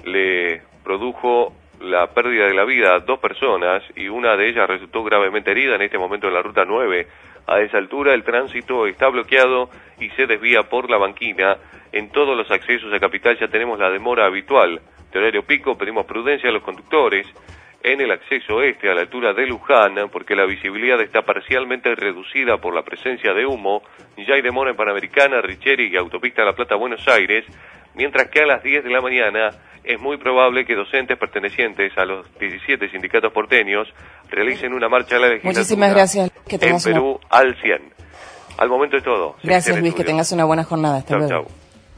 le produjo la pérdida de la vida a dos personas y una de ellas resultó gravemente herida en este momento en la Ruta nueve. A esa altura el tránsito está bloqueado y se desvía por la banquina. En todos los accesos a Capital ya tenemos la demora habitual de horario pico. Pedimos prudencia a los conductores en el acceso este a la altura de Luján, porque la visibilidad está parcialmente reducida por la presencia de humo. Ya hay demora en Panamericana, Richeri y Autopista La Plata, Buenos Aires, mientras que a las diez de la mañana es muy probable que docentes pertenecientes a los diecisiete sindicatos porteños realicen una marcha a la legislatura. Muchísimas gracias. Que en Perú una... al cien. Al momento es todo. Gracias, Luis, que tengas una buena jornada. Hasta chau, luego. Chau.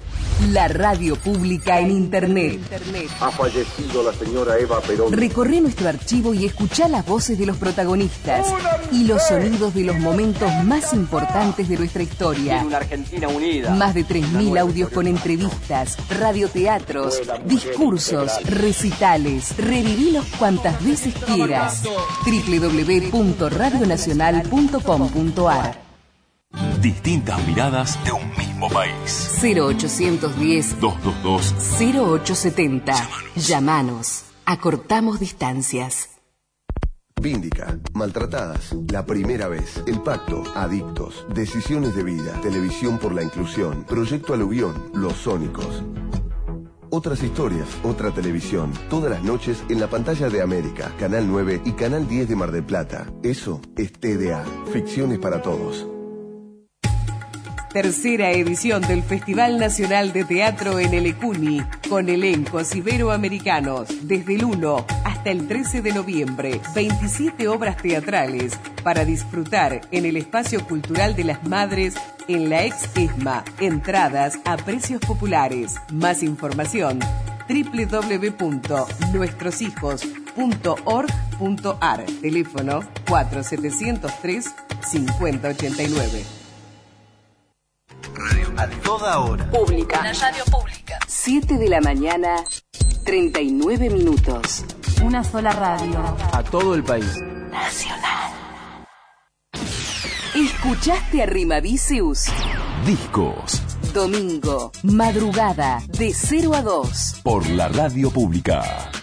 La radio pública en Internet. Ha fallecido la señora Eva Perón. Recorre nuestro archivo y escuchá las voces de los protagonistas y los sonidos de los momentos más importantes de nuestra historia. Una Argentina unida. Más de tres mil audios con entrevistas, radioteatros, discursos, recitales. Revivilos cuantas veces quieras. doble u doble u doble u punto radio nacional punto com punto a r. Distintas miradas de un mismo país. cero ochocientos diez, dos dos dos, cero ocho setenta. Llámanos. Acortamos distancias. Víndica, maltratadas, la primera vez, el pacto, adictos, decisiones de vida, televisión por la inclusión, proyecto Aluvión, los sónicos. Otras historias, otra televisión, todas las noches en la pantalla de América, Canal nueve y Canal diez de Mar del Plata. Eso es T D A, ficciones para todos. Tercera edición del Festival Nacional de Teatro en el Ecuni, con elencos iberoamericanos, desde el uno hasta el trece de noviembre. veintisiete obras teatrales para disfrutar en el Espacio Cultural de las Madres en la ex ESMA. Entradas a precios populares. Más información, doble u doble u doble u punto nuestros hijos punto org punto a r. Teléfono cuatro siete cero tres, cincuenta ochenta y nueve. A toda hora. Pública. La radio pública. siete de la mañana, treinta y nueve minutos. Una sola radio. A todo el país. Nacional. ¿Escuchaste a Rimavicius? Discos. Domingo, madrugada, de cero a dos. Por la radio pública.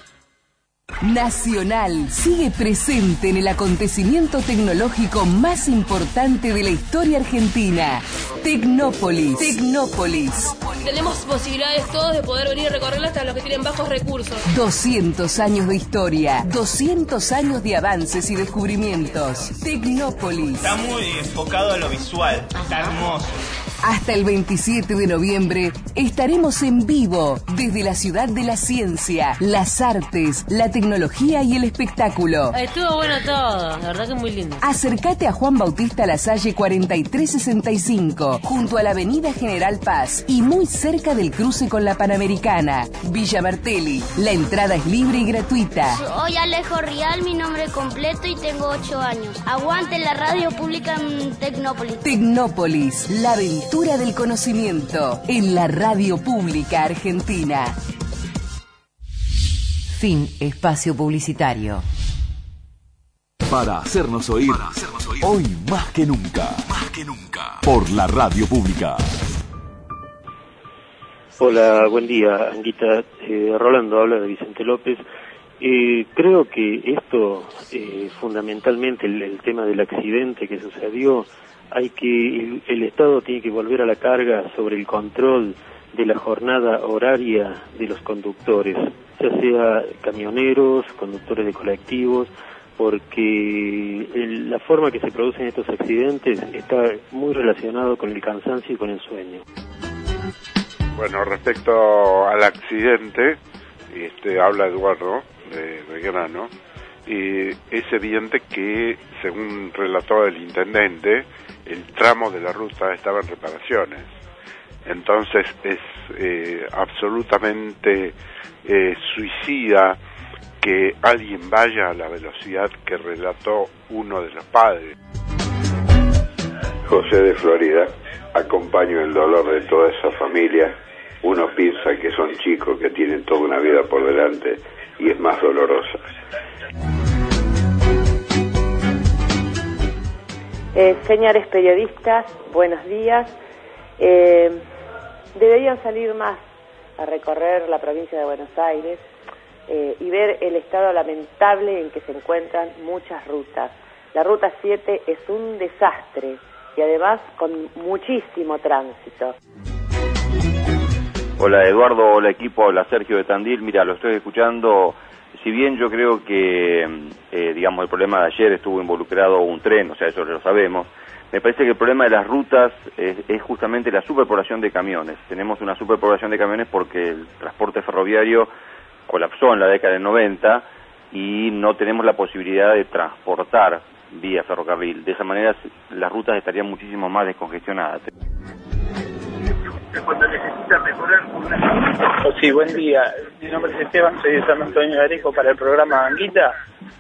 Nacional sigue presente en el acontecimiento tecnológico más importante de la historia argentina. Tecnópolis. Tecnópolis. Tenemos posibilidades todos de poder venir a recorrerla hasta los que tienen bajos recursos. doscientos años de historia, doscientos años de avances y descubrimientos. Tecnópolis. Está muy enfocado a lo visual, está hermoso. Hasta el veintisiete de noviembre estaremos en vivo desde la ciudad de la ciencia, las artes, la tecnología y el espectáculo. Estuvo bueno todo, la verdad que muy lindo. Acércate a Juan Bautista Lasalle cuarenta y tres sesenta y cinco, junto a la avenida General Paz y muy cerca del cruce con la Panamericana. Villa Martelli, la entrada es libre y gratuita. Soy Alejo Rial, mi nombre completo y tengo ocho años. Aguante la radio pública en Tecnópolis. Tecnópolis, la aventura del conocimiento en la radio pública argentina. Fin espacio publicitario. Para hacernos oír, Para hacernos oír. Hoy más que nunca. Más que nunca. Por la radio pública. Hola, buen día, Anguita. Eh, Rolando habla de Vicente López. Eh, creo que esto, eh, fundamentalmente el, el tema del accidente que sucedió, hay que el, el Estado tiene que volver a la carga sobre el control de la jornada horaria de los conductores, ya sea camioneros, conductores de colectivos, porque el, la forma que se producen estos accidentes está muy relacionado con el cansancio y con el sueño. Bueno, respecto al accidente, este, habla Eduardo de Belgrano, y es evidente que, según relató el intendente, el tramo de la ruta estaba en reparaciones. Entonces es eh, absolutamente eh, suicida que alguien vaya a la velocidad que relató uno de los padres. José de Florida, acompaño el dolor de toda esa familia. Uno piensa que son chicos que tienen toda una vida por delante y es más dolorosa. Eh, señores periodistas, buenos días. Eh, deberían salir más a recorrer la provincia de Buenos Aires eh, y ver el estado lamentable en que se encuentran muchas rutas. La ruta siete es un desastre y además con muchísimo tránsito. Hola Eduardo, hola equipo, hola Sergio de Tandil. Mira, lo estoy escuchando. Si bien yo creo que, eh, digamos, el problema de ayer estuvo involucrado un tren, o sea, eso lo sabemos, me parece que el problema de las rutas es, es justamente la superpoblación de camiones. Tenemos una superpoblación de camiones porque el transporte ferroviario colapsó en la década del noventa y no tenemos la posibilidad de transportar vía ferrocarril. De esa manera las rutas estarían muchísimo más descongestionadas. Cuando necesita mejorar una... Oh, sí, buen día. Mi nombre es Esteban, soy de San Antonio de Areco para el programa Anguita.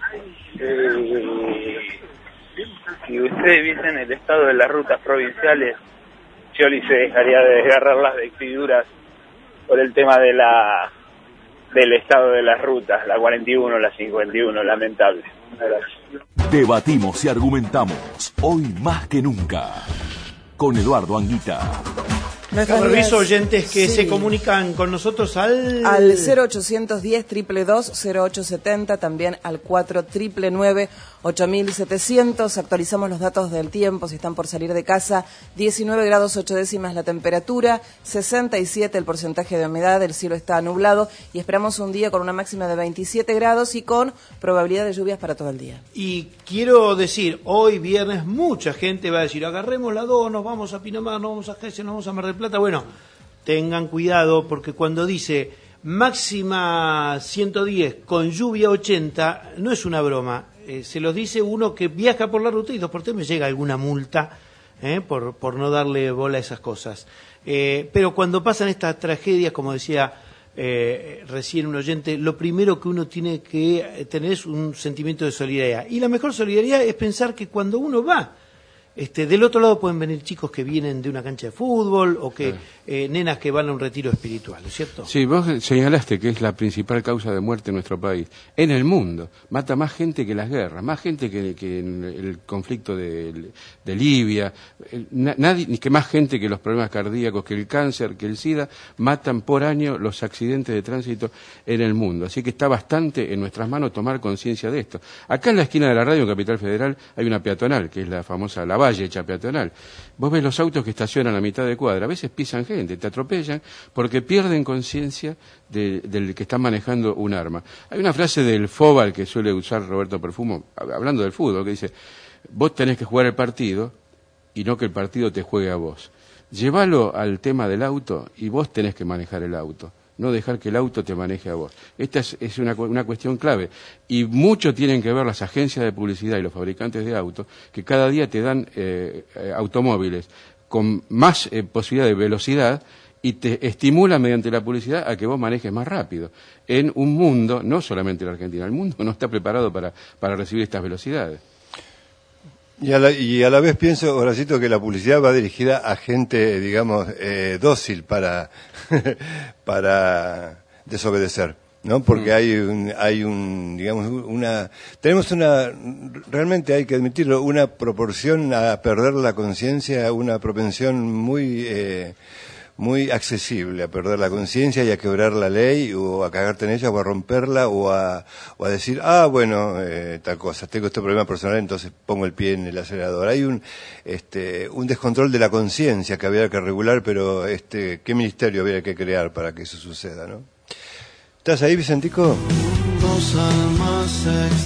Eh, si ustedes viesen el estado de las rutas provinciales, Scioli se dejaría de desgarrar las vestiduras por el tema de la del estado de las rutas, la cuarenta y uno, la cincuenta y uno, lamentable. Gracias. Debatimos y argumentamos, hoy más que nunca, con Eduardo Anguita. Nuestros aviso oyentes que sí. se comunican con nosotros al... Al cero ochocientos diez, dos dos dos, cero ocho setenta, también al cuatro nueve nueve, ocho mil setecientos. Actualizamos los datos del tiempo, si están por salir de casa, diecinueve grados ocho décimas la temperatura, sesenta y siete el porcentaje de humedad, el cielo está nublado y esperamos un día con una máxima de veintisiete grados y con probabilidad de lluvias para todo el día. Y quiero decir, hoy viernes mucha gente va a decir, agarremos la dos, nos vamos a Pinamar, nos vamos a Gese, nos vamos a Mar del Plata. Bueno, tengan cuidado porque cuando dice máxima ciento diez con lluvia ochenta, no es una broma. Eh, se los dice uno que viaja por la ruta y dos por tres me llega alguna multa eh, por, por no darle bola a esas cosas. Eh, pero cuando pasan estas tragedias, como decía eh, recién un oyente, lo primero que uno tiene que tener es un sentimiento de solidaridad. Y la mejor solidaridad es pensar que cuando uno va Este, del otro lado pueden venir chicos que vienen de una cancha de fútbol o que Claro. eh, nenas que van a un retiro espiritual, ¿no es cierto? Sí, vos señalaste que es la principal causa de muerte en nuestro país. En el mundo. Mata más gente que las guerras, más gente que, que en el conflicto de, de Libia. El- na- nadie, ni que más gente que los problemas cardíacos, que el cáncer, que el SIDA, matan por año los accidentes de tránsito en el mundo. Así que está bastante en nuestras manos tomar conciencia de esto. Acá en la esquina de la radio, en Capital Federal, hay una peatonal, que es la famosa La Valle hecha peatonal. Vos ves los autos que estacionan a mitad de cuadra, a veces pisan gente, te atropellan porque pierden conciencia de- del que está manejando un arma. Hay una frase del Fóbal que suele usar Roberto Perfumo, hab- hablando del fútbol, que dice, vos tenés que jugar el partido y no que el partido te juegue a vos. Llévalo al tema del auto y vos tenés que manejar el auto, no dejar que el auto te maneje a vos. Esta es, es una, cu- una cuestión clave. Y mucho tienen que ver las agencias de publicidad y los fabricantes de autos, que cada día te dan eh, eh, automóviles con más eh, posibilidad de velocidad y te estimula mediante la publicidad a que vos manejes más rápido. En un mundo, no solamente la Argentina, el mundo no está preparado para, para recibir estas velocidades. Y a, la, y a la vez pienso, Horacito, que la publicidad va dirigida a gente, digamos, eh, dócil para, para desobedecer, ¿no? Porque hay un, hay un, digamos, una, tenemos una, realmente hay que admitirlo, una proporción a perder la conciencia, una propensión muy, eh, muy accesible a perder la conciencia y a quebrar la ley o a cagarte en ella o a romperla o a, o a decir, ah, bueno, eh, tal cosa, tengo este problema personal, entonces pongo el pie en el acelerador. Hay un, este, un descontrol de la conciencia que había que regular, pero este, ¿qué ministerio había que crear para que eso suceda, no? ¿Estás ahí, Vicentico? Dos almas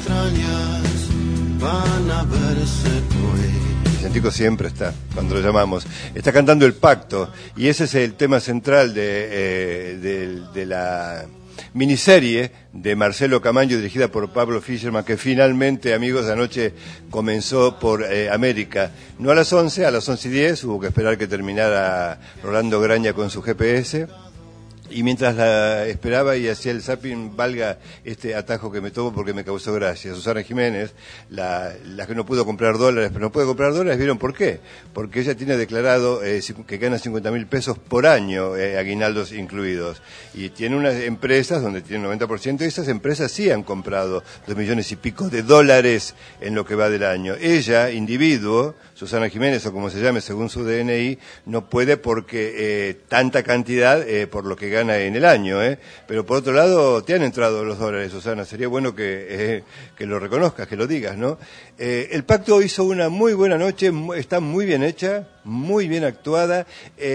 extrañas van a verse hoy. Vicentico siempre está, cuando lo llamamos. Está cantando El Pacto, y ese es el tema central de, eh, de, de la miniserie de Marcelo Camaño, dirigida por Pablo Fischerman, que finalmente, amigos, anoche comenzó por eh, América. No a las once, a las once y diez, hubo que esperar que terminara Rolando Graña con su G P S. Y mientras la esperaba y hacía el zapping, valga este atajo que me tomo porque me causó gracia. Susana Jiménez, la, la que no pudo comprar dólares, pero no puede comprar dólares, ¿vieron por qué? Porque ella tiene declarado eh, que gana cincuenta mil pesos por año, eh, aguinaldos incluidos. Y tiene unas empresas donde tiene un noventa por ciento, y esas empresas sí han comprado dos millones y pico de dólares en lo que va del año. Ella, individuo, Susana Jiménez, o como se llame según su D N I, no puede porque eh, tanta cantidad eh, por lo que gana en el año, ¿eh? Pero por otro lado, te han entrado los dólares, Susana, sería bueno que, eh, que lo reconozcas, que lo digas, ¿no? Eh, el Pacto hizo una muy buena noche, está muy bien hecha, muy bien actuada,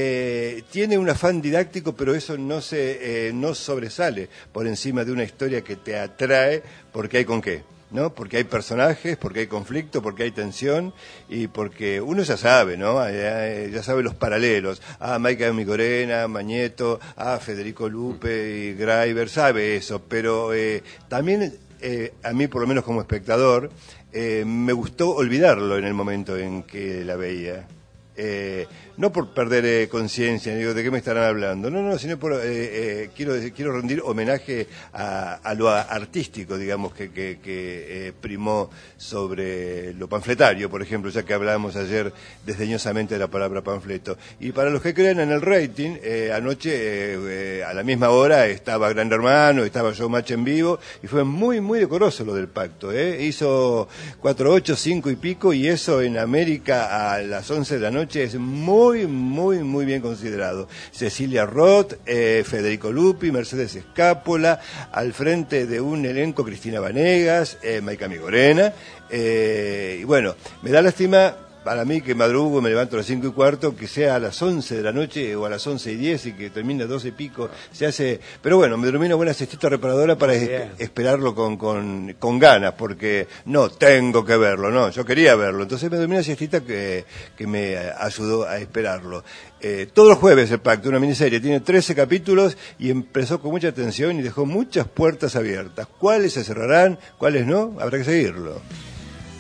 eh, tiene un afán didáctico, pero eso no se eh, no sobresale por encima de una historia que te atrae porque hay con qué, ¿no? Porque hay personajes, porque hay conflicto, porque hay tensión y porque uno ya sabe, ¿no? Ya, ya sabe los paralelos. Ah, Maica Migorena, Mañeto, ah, Federico Lupe y Graiber, sabe eso, pero eh, también eh, a mí, por lo menos como espectador, eh, me gustó olvidarlo en el momento en que la veía. Eh, no por perder eh, conciencia, digo, ¿de qué me estarán hablando? No, no, sino por, eh, eh, quiero quiero rendir homenaje a, a lo artístico, digamos, que, que, que eh, primó sobre lo panfletario, por ejemplo, ya que hablábamos ayer desdeñosamente de la palabra panfleto. Y para los que creen en el rating, eh, anoche eh, eh, a la misma hora estaba Gran Hermano, estaba Showmatch en vivo, y fue muy, muy decoroso lo del Pacto, ¿eh? Hizo cuatro, ocho, cinco y pico, y eso en América a las once de la noche es muy Muy, muy, muy bien considerado. Cecilia Roth, eh, Federico Lupi, Mercedes Escápola, al frente de un elenco Cristina Vanegas, eh, Maica Migorena, eh, y bueno, me da lástima para mí que madrugo, me levanto a las cinco y cuarto, que sea a las once de la noche o a las once y diez y que termine a las doce y pico, se hace, pero bueno, me dormí una buena siestita reparadora para es, esperarlo con, con, con ganas, porque no tengo que verlo, no, yo quería verlo, entonces me dormí una siestita que, que me ayudó a esperarlo. Eh, todos los jueves El Pacto, una miniserie, tiene trece capítulos y empezó con mucha atención y dejó muchas puertas abiertas. ¿Cuáles se cerrarán? ¿Cuáles no? Habrá que seguirlo.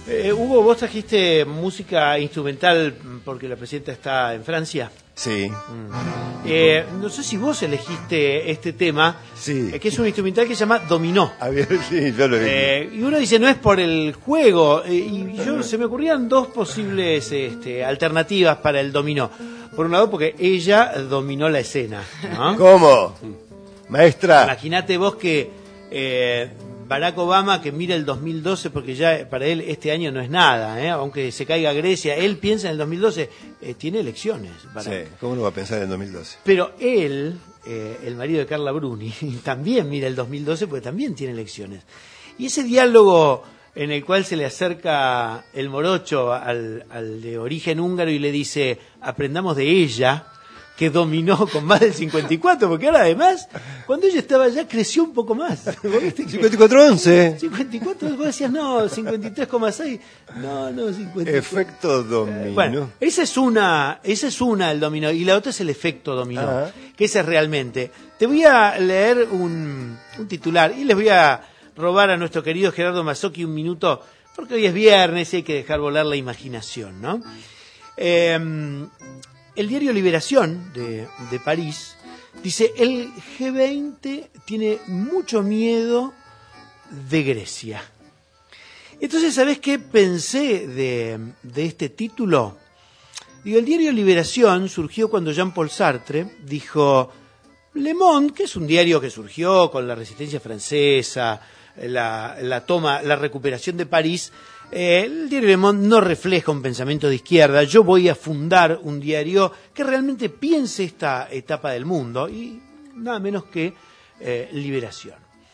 Eh, Hugo, vos trajiste música instrumental porque la presidenta está en Francia. Sí. Mm. Eh, no sé si vos elegiste este tema, sí. eh, que es un instrumental que se llama Dominó. A ver, sí, yo lo eh, y uno dice, no es por el juego. Eh, y yo se me ocurrían dos posibles este, alternativas para el dominó. Por un lado, porque ella dominó la escena, ¿no? ¿Cómo? Maestra. Imagínate vos que eh, Barack Obama, que mira el dos mil doce, porque ya para él este año no es nada, ¿eh? Aunque se caiga Grecia, él piensa en el dos mil doce, eh, tiene elecciones. Barack. Sí, ¿cómo no va a pensar en el dos mil doce? Pero él, eh, el marido de Carla Bruni, también mira el dos mil doce porque también tiene elecciones. Y ese diálogo en el cual se le acerca el morocho al, al de origen húngaro y le dice, aprendamos de ella, que dominó con más del cincuenta y cuatro, porque ahora además, cuando ella estaba allá, creció un poco más. cincuenta y cuatro once. cincuenta y cuatro, vos decías, no, cincuenta y tres coma seis. No, no, cincuenta y cuatro. Efecto dominó. Bueno, esa es una, esa es una, el dominó, y la otra es el efecto dominó, Ajá. que ese es realmente. Te voy a leer un, un titular y les voy a robar a nuestro querido Gerardo Mazzocchi un minuto, porque hoy es viernes y hay que dejar volar la imaginación, ¿no? Eh, El diario Liberación de, de París dice, el G veinte tiene mucho miedo de Grecia. Entonces, ¿sabés qué pensé de, de este título? Digo, el diario Liberación surgió cuando Jean-Paul Sartre dijo, Le Monde, que es un diario que surgió con la resistencia francesa, la, la toma, la recuperación de París, Eh, el diario Le Monde no refleja un pensamiento de izquierda. Yo voy a fundar un diario que realmente piense esta etapa del mundo y nada menos que eh, Liberación.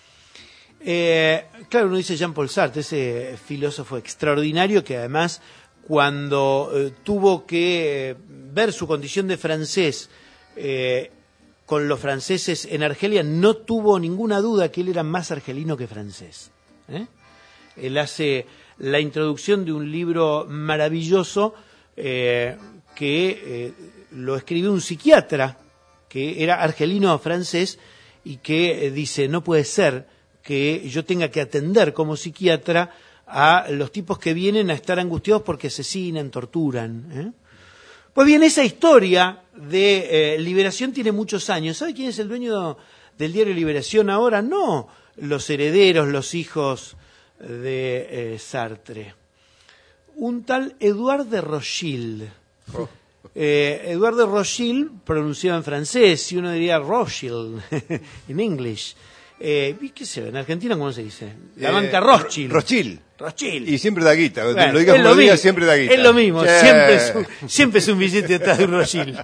Eh, claro, uno dice Jean-Paul Sartre, ese filósofo extraordinario que además cuando eh, tuvo que eh, ver su condición de francés eh, con los franceses en Argelia, no tuvo ninguna duda que él era más argelino que francés. ¿eh? Él hace la introducción de un libro maravilloso eh, que eh, lo escribió un psiquiatra que era argelino francés y que eh, dice, no puede ser que yo tenga que atender como psiquiatra a los tipos que vienen a estar angustiados porque asesinan, torturan. ¿eh? Pues bien, esa historia de eh, Liberación tiene muchos años. ¿Sabe quién es el dueño del diario Liberación ahora? No los herederos, los hijos de eh, Sartre, un tal Edouard de Rothschild. Oh. Eh, Edouard de Rothschild, pronunciado en francés, y uno diría Rothschild en inglés. Eh, ¿Y qué se ve? ¿En Argentina cómo se dice? La eh, banca Rothschild. Rothschild. Rothschild. Y siempre da guita. Bueno, lo digas como lo digas, siempre da guita. Es lo mismo, yeah. siempre, es un, siempre es un billete atrás de un Rothschild.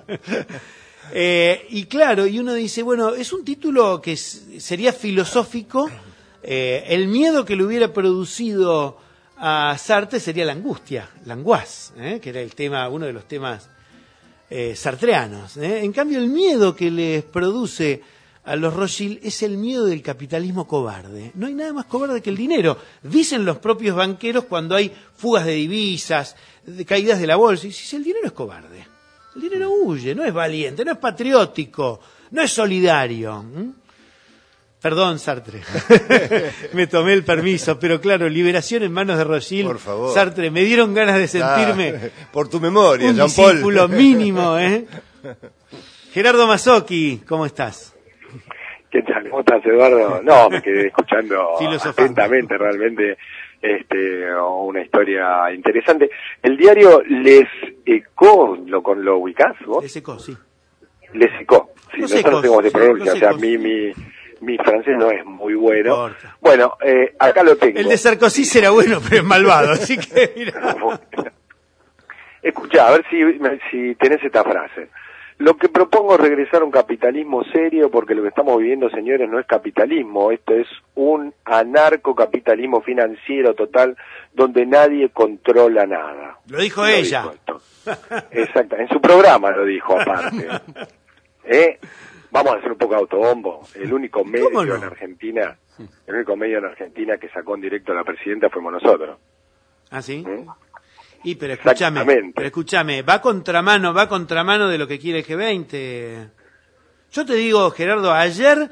eh, y claro, y uno dice, bueno, es un título que es, sería filosófico. Eh, el miedo que le hubiera producido a Sartre sería la angustia, la angoisse, ¿eh? que era el tema, uno de los temas eh, sartreanos. ¿eh? En cambio, el miedo que les produce a los Rothschild es el miedo del capitalismo cobarde. No hay nada más cobarde que el dinero. Dicen los propios banqueros cuando hay fugas de divisas, de caídas de la bolsa, y dicen, el dinero es cobarde. El dinero huye, no es valiente, no es patriótico, no es solidario. ¿Mm? Perdón, Sartre, me tomé el permiso, pero claro, Liberación en manos de Rothschild. Por favor. Sartre, me dieron ganas de sentirme ah, por tu memoria, un Jean-Paul. discípulo mínimo. ¿eh? Gerardo Mazzocchi, ¿cómo estás? ¿Qué tal? ¿Cómo estás, Eduardo? No, me quedé escuchando atentamente, realmente este, una historia interesante. El diario Les Echos, ¿lo, lo ubicás vos? Les Echos, sí. Les Echos, sí, los nosotros ecos, tenemos de sí, pronuncia, o sea, mi... mi Mi francés no es muy bueno. Corta. Bueno, eh, acá lo tengo. El de Sarkozy será bueno, pero es malvado, así que mira. Escuchá, a ver si, si tenés esta frase. Lo que propongo es regresar a un capitalismo serio, porque lo que estamos viviendo, señores, no es capitalismo. Esto es un anarcocapitalismo financiero total, donde nadie controla nada. Lo dijo ella. Dijo Exacto, en su programa lo dijo aparte. ¿Eh? Vamos a hacer un poco de autobombo. El único medio no? en Argentina, el único medio en Argentina que sacó en directo a la presidenta fuimos nosotros. ¿Ah, sí? ¿Mm? Y pero escúchame, pero escúchame, va contramano, va contramano de lo que quiere el G veinte. Yo te digo, Gerardo, ayer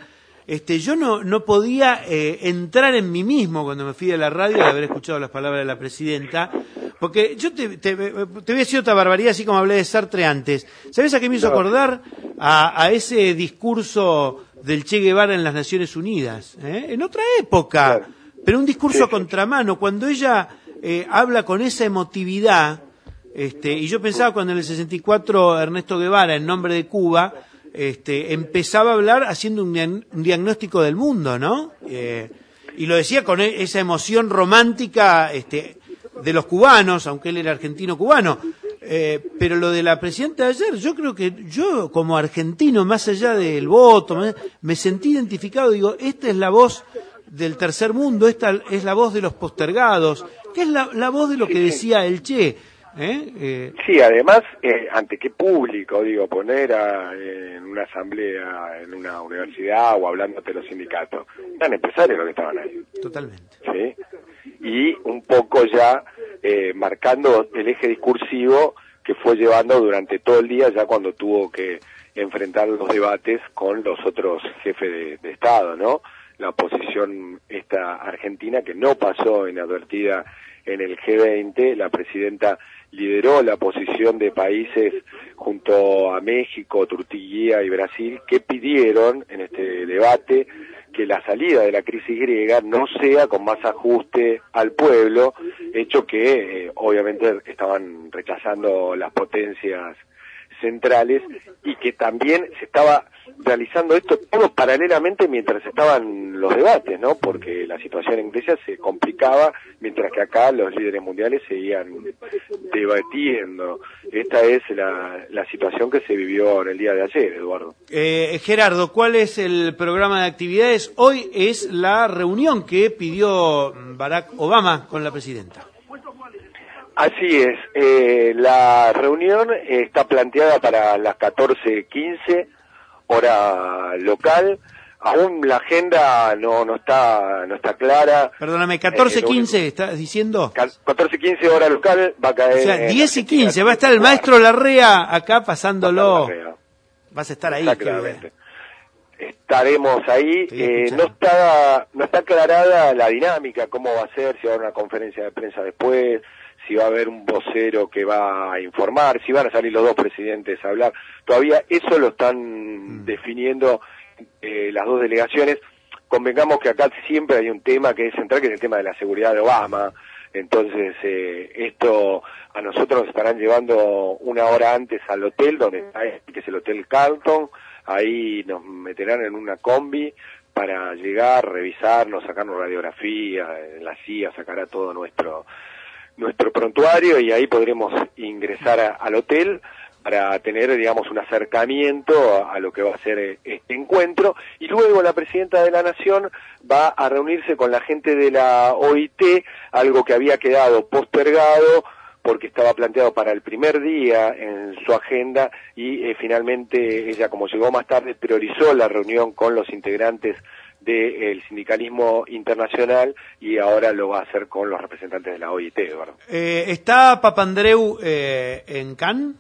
este, yo no, no podía eh, entrar en mí mismo cuando me fui a la radio de haber escuchado las palabras de la presidenta, porque yo te, te, te voy a decir otra barbaridad, así como hablé de Sartre antes. ¿Sabés a qué me hizo acordar? A, a ese discurso del Che Guevara en las Naciones Unidas, ¿eh? En otra época, claro. Pero un discurso a contramano, cuando ella eh, habla con esa emotividad, este, y yo pensaba cuando en el sesenta y cuatro Ernesto Guevara, en nombre de Cuba, este, empezaba a hablar haciendo un, diag- un diagnóstico del mundo, ¿no? Eh, y lo decía con e- esa emoción romántica este, de los cubanos, aunque él era argentino-cubano. Eh, pero lo de la presidenta de ayer, yo creo que yo como argentino, más allá del voto, me, me sentí identificado, digo, esta es la voz del tercer mundo, esta es la voz de los postergados, que es la, la voz de lo que decía el Che. ¿Eh? Eh... Sí, además, eh, ante qué público, digo, poner a, eh, en una asamblea, en una universidad o hablando ante los sindicatos. Eran empresarios los que estaban ahí. Totalmente. ¿Sí? Y un poco ya eh, marcando el eje discursivo que fue llevando durante todo el día, ya cuando tuvo que enfrentar los debates con los otros jefes de, de Estado, ¿no? La oposición esta argentina que no pasó inadvertida en el G veinte, la presidenta lideró la posición de países junto a México, Turquía y Brasil que pidieron en este debate que la salida de la crisis griega no sea con más ajuste al pueblo, hecho que eh, obviamente estaban rechazando las potencias centrales y que también se estaba realizando esto todo paralelamente mientras estaban los debates, ¿no? Porque la situación en Grecia se complicaba mientras que acá los líderes mundiales seguían debatiendo. Esta es la, la situación que se vivió en el día de ayer, Eduardo. Eh, Gerardo, ¿cuál es el programa de actividades? Hoy es la reunión que pidió Barack Obama con la presidenta. Así es, eh, la reunión está planteada para las catorce quince, hora local. Aún la agenda no no está no está clara. Perdóname, catorce quince, eh, ¿estás diciendo? catorce quince hora local va a caer. O sea, diez y quince, va a estar el maestro Larrea acá pasándolo. Vas a estar ahí. Exactamente. Estaremos ahí. Eh, no está no está aclarada la dinámica, cómo va a ser, si va a haber una conferencia de prensa después, si va a haber un vocero que va a informar, si van a salir los dos presidentes a hablar. Todavía eso lo están mm. definiendo eh, las dos delegaciones. Convengamos que acá siempre hay un tema que es central, que es el tema de la seguridad de Obama. Entonces, eh, esto a nosotros nos estarán llevando una hora antes al hotel, donde está, que es el Hotel Carlton. Ahí nos meterán en una combi para llegar, revisarnos, sacarnos radiografía, la C I A sacará todo nuestro nuestro prontuario y ahí podremos ingresar a, al hotel para tener, digamos, un acercamiento a, a lo que va a ser este encuentro. Y luego la presidenta de la Nación va a reunirse con la gente de la O I T, algo que había quedado postergado porque estaba planteado para el primer día en su agenda y eh, finalmente ella, como llegó más tarde, priorizó la reunión con los integrantes del sindicalismo internacional y ahora lo va a hacer con los representantes de la O I T, Eduardo. Eh, ¿Está Papandreou eh, en Cannes?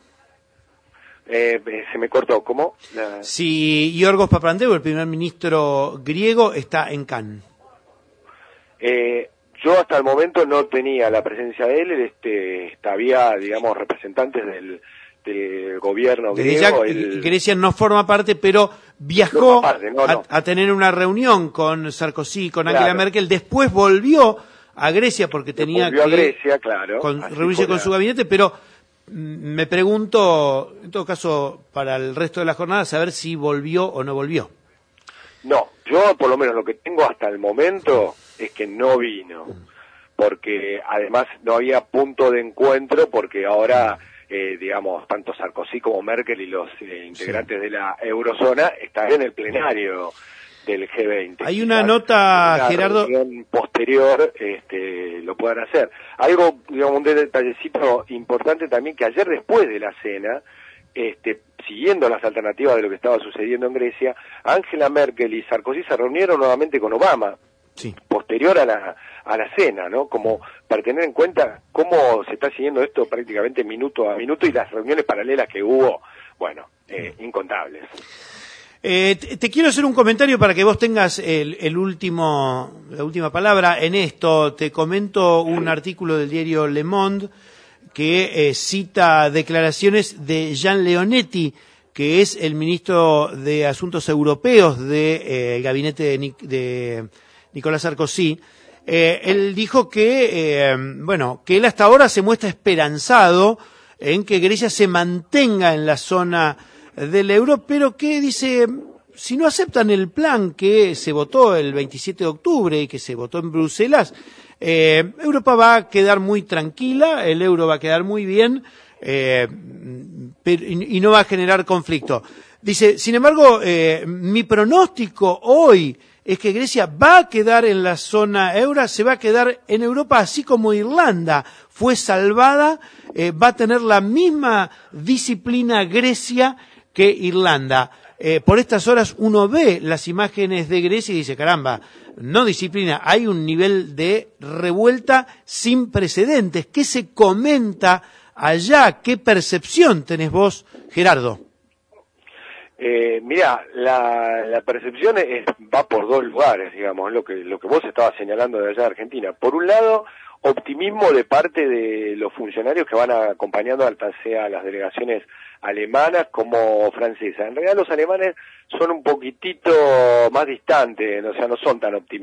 Eh, se me cortó, ¿cómo? La... Sí, Yorgos Papandreou, el primer ministro griego, está en Cannes. Eh, yo hasta el momento no tenía la presencia de él, este, había, digamos, representantes del, del gobierno Desde griego. ya, el... Grecia no forma parte, pero viajó no parte, no, no. A, a tener una reunión con Sarkozy, con claro. Angela Merkel, después volvió a Grecia porque tenía volvió que a Grecia, claro, con, reunirse con la... su gabinete, pero me pregunto, en todo caso, para el resto de la jornada, saber si volvió o no volvió. No, yo por lo menos lo que tengo hasta el momento es que no vino, porque además no había punto de encuentro, porque ahora, eh, digamos, tanto Sarkozy como Merkel y los eh, integrantes sí. de la eurozona están en el plenario del G veinte. Hay una nota, una Gerardo... posterior este, lo puedan hacer. Algo, digamos, un detallecito importante también, que ayer después de la cena, este, siguiendo las alternativas de lo que estaba sucediendo en Grecia, Angela Merkel y Sarkozy se reunieron nuevamente con Obama, sí. posterior a la, a la cena, ¿no? Como para tener en cuenta cómo se está siguiendo esto prácticamente minuto a minuto y las reuniones paralelas que hubo, bueno, eh, incontables. Eh, te, te quiero hacer un comentario para que vos tengas el, el último, la última palabra en esto. Te comento un artículo del diario Le Monde que eh, cita declaraciones de Jean Leonetti, que es el ministro de Asuntos Europeos del de, eh, gabinete de, Nic de Nicolás Sarkozy. Eh, él dijo que, eh, bueno, que él hasta ahora se muestra esperanzado en que Grecia se mantenga en la zona del euro, pero que dice, si no aceptan el plan que se votó el veintisiete de octubre y que se votó en Bruselas, eh, Europa va a quedar muy tranquila, el euro va a quedar muy bien, eh, pero, y, y no va a generar conflicto. Dice, sin embargo, eh, mi pronóstico hoy es que Grecia va a quedar en la zona euro, se va a quedar en Europa, así como Irlanda fue salvada, eh, va a tener la misma disciplina Grecia que Irlanda. Eh, por estas horas uno ve las imágenes de Grecia y dice, caramba, no disciplina, hay un nivel de revuelta sin precedentes. ¿Qué se comenta allá? ¿Qué percepción tenés vos, Gerardo? Eh, mira, la, la percepción es, va por dos lugares, digamos, lo que, lo que vos estabas señalando de allá de Argentina. Por un lado, optimismo de parte de los funcionarios que van acompañando tanto sea las delegaciones alemanas como francesas. En realidad los alemanes son un poquitito más distantes, o sea, no son tan optimistas.